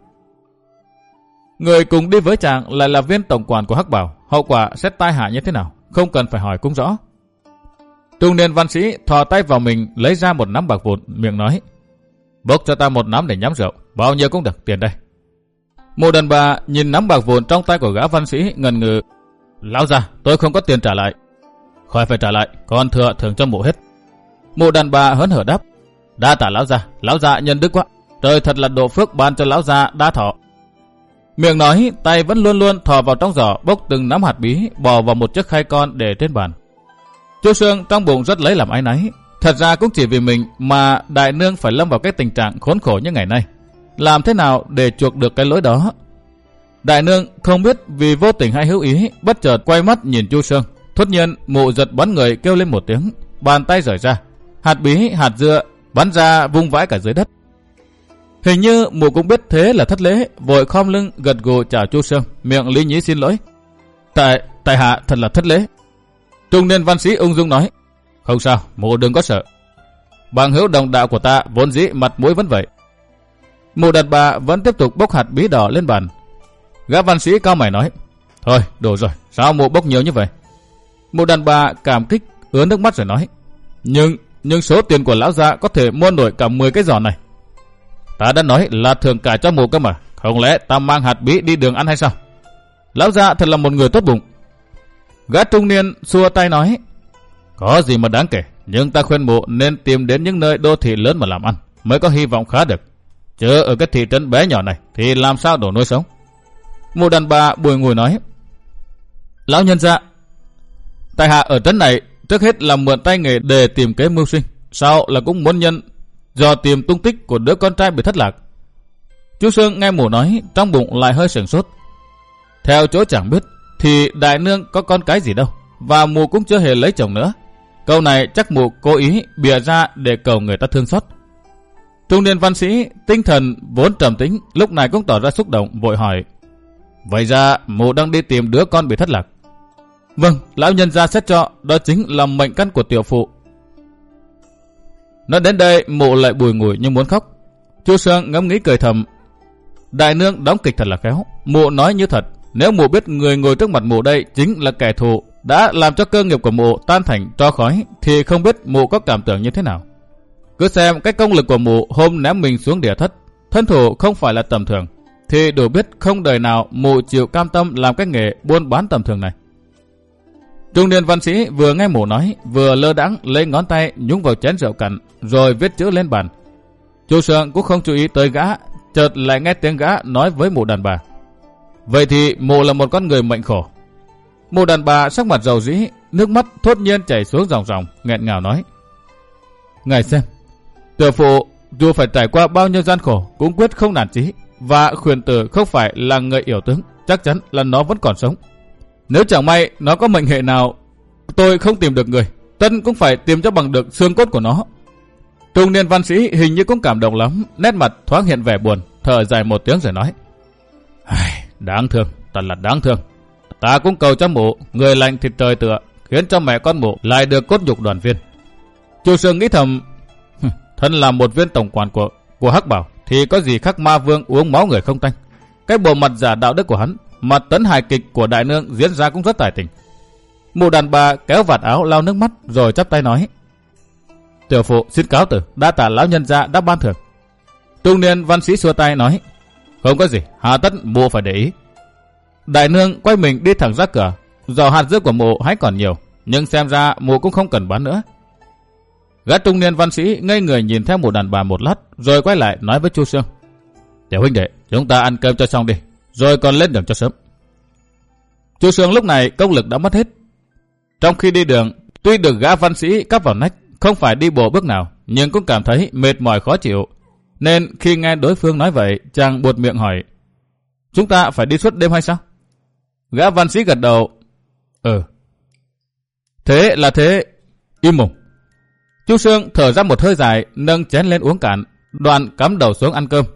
Người cùng đi với chàng lại là viên tổng quản của Hắc Bảo, hậu quả sẽ tai hại như thế nào, không cần phải hỏi cũng rõ. Trung niên văn sĩ thò tay vào mình lấy ra một nắm bạc vụn, miệng nói: Bốc cho ta một nắm để nhắm rượu, bao nhiêu cũng được, tiền đây. Mụ đàn bà nhìn nắm bạc vụn trong tay của gã văn sĩ ngần ngừ. Lão già, tôi không có tiền trả lại. Khỏi phải trả lại, con thừa thưởng cho mụ hết. Mụ đàn bà hớn hở đáp. Đa tạ lão già, lão già nhân đức quá. Trời thật là độ phước ban cho lão già đa thọ. Miệng nói, tay vẫn luôn luôn thò vào trong giỏ bốc từng nắm hạt bí bỏ vào một chiếc khay con để trên bàn. Chu Sương trong bụng rất lấy làm áy náy. Thật ra cũng chỉ vì mình mà đại nương phải lâm vào cái tình trạng khốn khổ như ngày nay. Làm thế nào để chuộc được cái lỗi đó? Đại nương không biết vì vô tình hay hữu ý, bất chợt quay mắt nhìn Chu Sương. Thốt nhiên mụ giật bắn người kêu lên một tiếng, bàn tay rời ra, hạt bí hạt dưa bắn ra vung vãi cả dưới đất. Hình như mụ cũng biết thế là thất lễ, vội khom lưng gật gù chào Chu Sương, miệng lý nhí xin lỗi. Tại tại hạ thật là thất lễ. Trung niên văn sĩ ung dung nói. Không sao, mụ đừng có sợ. Bằng hữu đồng đạo của ta vốn dĩ mặt mũi vẫn vậy. Mụ đàn bà vẫn tiếp tục bốc hạt bí đỏ lên bàn. Gã văn sĩ cao mày nói. Thôi đủ rồi, sao mụ bốc nhiều như vậy? Mụ đàn bà cảm kích ứa nước mắt rồi nói. Nhưng nhưng số tiền của lão gia có thể mua nổi cả mười cái giỏ này. Ta đã nói là thường cả cho mụ cơ mà. Không lẽ ta mang hạt bí đi đường ăn hay sao? Lão gia thật là một người tốt bụng. Gã trung niên xua tay nói. Có gì mà đáng kể, nhưng ta khuyên mụ nên tìm đến những nơi đô thị lớn mà làm ăn mới có hy vọng khá được. Chứ ở cái thị trấn bé nhỏ này thì làm sao đổ nuôi sống? Mụ đàn bà bùi ngùi nói. Lão nhân gia, tại hạ ở trấn này trước hết là mượn tay nghề để tìm kế mưu sinh, sau là cũng muốn nhân do tìm tung tích của đứa con trai bị thất lạc. Chu Sương nghe mụ nói, trong bụng lại hơi sửng sốt. Theo chỗ chẳng biết thì đại nương có con cái gì đâu, và mụ cũng chưa hề lấy chồng nữa. Câu này chắc mụ cố ý bịa ra để cầu người ta thương xót. Trung niên văn sĩ tinh thần vốn trầm tĩnh lúc này cũng tỏ ra xúc động, vội hỏi. Vậy ra mụ đang đi tìm đứa con bị thất lạc? Vâng, lão nhân gia xét cho, đó chính là mệnh căn của tiểu phụ. Nói đến đây mụ lại bùi ngùi như muốn khóc. Chu Sương ngẫm nghĩ cười thầm. Đại nương đóng kịch thật là khéo. Mụ nói như thật, nếu mụ biết người ngồi trước mặt mụ đây chính là kẻ thù đã làm cho cơ nghiệp của mụ tan thành tro khói, thì không biết mụ có cảm tưởng như thế nào. Cứ xem cái công lực của mụ hôm ném mình xuống địa thất, thân thủ không phải là tầm thường, thì đủ biết không đời nào mụ chịu cam tâm làm cái nghề buôn bán tầm thường này. Trung niên văn sĩ vừa nghe mụ nói, vừa lơ đãng lấy ngón tay nhúng vào chén rượu cạn, rồi viết chữ lên bàn. Chu Sương cũng không chú ý tới gã, chợt lại nghe tiếng gã nói với mụ đàn bà. Vậy thì mụ là một con người mệnh khổ. Mụ đàn bà sắc mặt rầu rĩ, nước mắt thốt nhiên chảy xuống ròng ròng, nghẹn ngào nói. Ngài xem, tiểu phụ dù phải trải qua bao nhiêu gian khổ cũng quyết không nản chí, và khuyển tử không phải là người yểu tướng, chắc chắn là nó vẫn còn sống. Nếu chẳng may nó có mệnh hệ nào tôi không tìm được người, Tân cũng phải tìm cho bằng được xương cốt của nó. Trung niên văn sĩ hình như cũng cảm động lắm, nét mặt thoáng hiện vẻ buồn, thở dài một tiếng rồi nói. Đáng thương, thật là đáng thương. Ta cũng cầu cho mụ người lành thịt trời tựa, khiến cho mẹ con mụ lại được cốt nhục đoàn viên. Chu Sương nghĩ thầm, thân là một viên tổng quản của của Hắc Bảo thì có gì khác ma vương uống máu người không tanh. Cái bộ mặt giả đạo đức của hắn, mặt tấn hài kịch của đại nương diễn ra cũng rất tài tình. Mụ đàn bà kéo vạt áo lau nước mắt rồi chắp tay nói. Tiểu phụ xin cáo từ, đa tạ lão nhân gia đã ban thưởng. Trung niên văn sĩ xua tay nói. Không có gì, hà tất mụ phải để ý. Đại nương quay mình đi thẳng ra cửa. Giò hạt dưa của mụ hãy còn nhiều, nhưng xem ra mụ cũng không cần bán nữa. Gã trung niên văn sĩ ngây người nhìn theo mụ đàn bà một lát, rồi quay lại nói với Chu Sương. Tiểu huynh đệ, chúng ta ăn cơm cho xong đi, rồi còn lên đường cho sớm. Chu Sương lúc này công lực đã mất hết. Trong khi đi đường, tuy được gã văn sĩ cắp vào nách, không phải đi bộ bước nào, nhưng cũng cảm thấy mệt mỏi khó chịu. Nên khi nghe đối phương nói vậy, chàng buột miệng hỏi. Chúng ta phải đi suốt đêm hay sao? Gã văn sĩ gật đầu. Ừ. Thế là thế. Im mồm. Chu Sương thở ra một hơi dài, nâng chén lên uống cạn, đoạn cắm đầu xuống ăn cơm.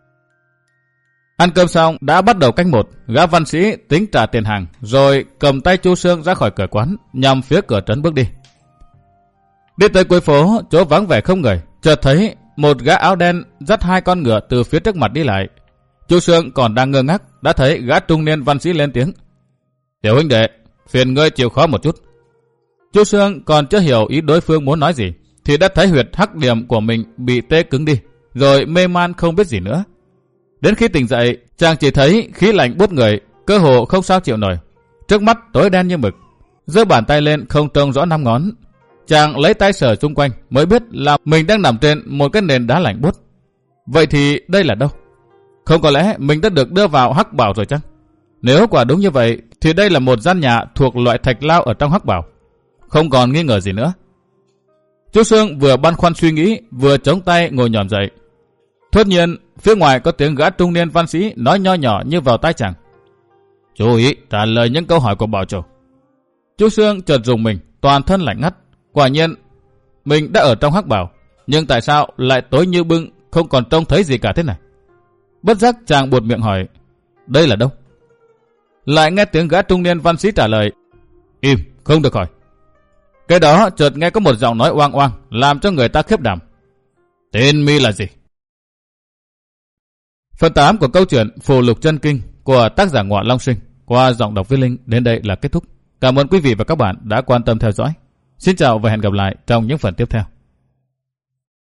Ăn cơm xong đã bắt đầu canh một, gã văn sĩ tính trả tiền hàng, rồi cầm tay Chu Sương ra khỏi cửa quán, nhằm phía cửa trấn bước đi. Đi tới cuối phố, chỗ vắng vẻ không người, chợt thấy một gã áo đen dắt hai con ngựa từ phía trước mặt đi lại. Chu Sương còn đang ngơ ngác, đã thấy gã trung niên văn sĩ lên tiếng. Tiểu huynh đệ, phiền ngươi chịu khó một chút. Chu Sương còn chưa hiểu ý đối phương muốn nói gì, thì đã thấy huyệt hắc điểm của mình bị tê cứng đi, rồi mê man không biết gì nữa. Đến khi tỉnh dậy, chàng chỉ thấy khí lạnh buốt người, cơ hồ không sao chịu nổi. Trước mắt tối đen như mực, giơ bàn tay lên không trông rõ năm ngón. Chàng lấy tay sờ xung quanh mới biết là mình đang nằm trên một cái nền đá lạnh buốt. Vậy thì đây là đâu? Không có lẽ mình đã được đưa vào hắc bảo rồi chăng? Nếu quả đúng như vậy thì đây là một gian nhà thuộc loại thạch lao ở trong hắc bảo. Không còn nghi ngờ gì nữa. Chú Sương vừa băn khoăn suy nghĩ, vừa chống tay ngồi nhòm dậy.突nhiên, phía ngoài có tiếng gã trung niên văn sĩ nói nho nhỏ như vào tai chàng. Chú ý trả lời những câu hỏi của bảo chủ. Chú Sương chợt rùng mình, toàn thân lạnh ngắt. Quả nhiên, mình đã ở trong hắc bảo, nhưng tại sao lại tối như bưng, không còn trông thấy gì cả thế này? Bất giác chàng buột miệng hỏi, đây là đâu? Lại nghe tiếng gã trung niên văn sĩ trả lời, im, không được hỏi. Cái đó chợt nghe có một giọng nói oang oang, làm cho người ta khiếp đảm. Tên mi là gì? Phần tám của câu chuyện Phù Lục Chân Kinh của tác giả Ngọa Long Sinh qua giọng đọc Viết Linh đến đây là kết thúc. Cảm ơn quý vị và các bạn đã quan tâm theo dõi. Xin chào và hẹn gặp lại trong những phần tiếp theo.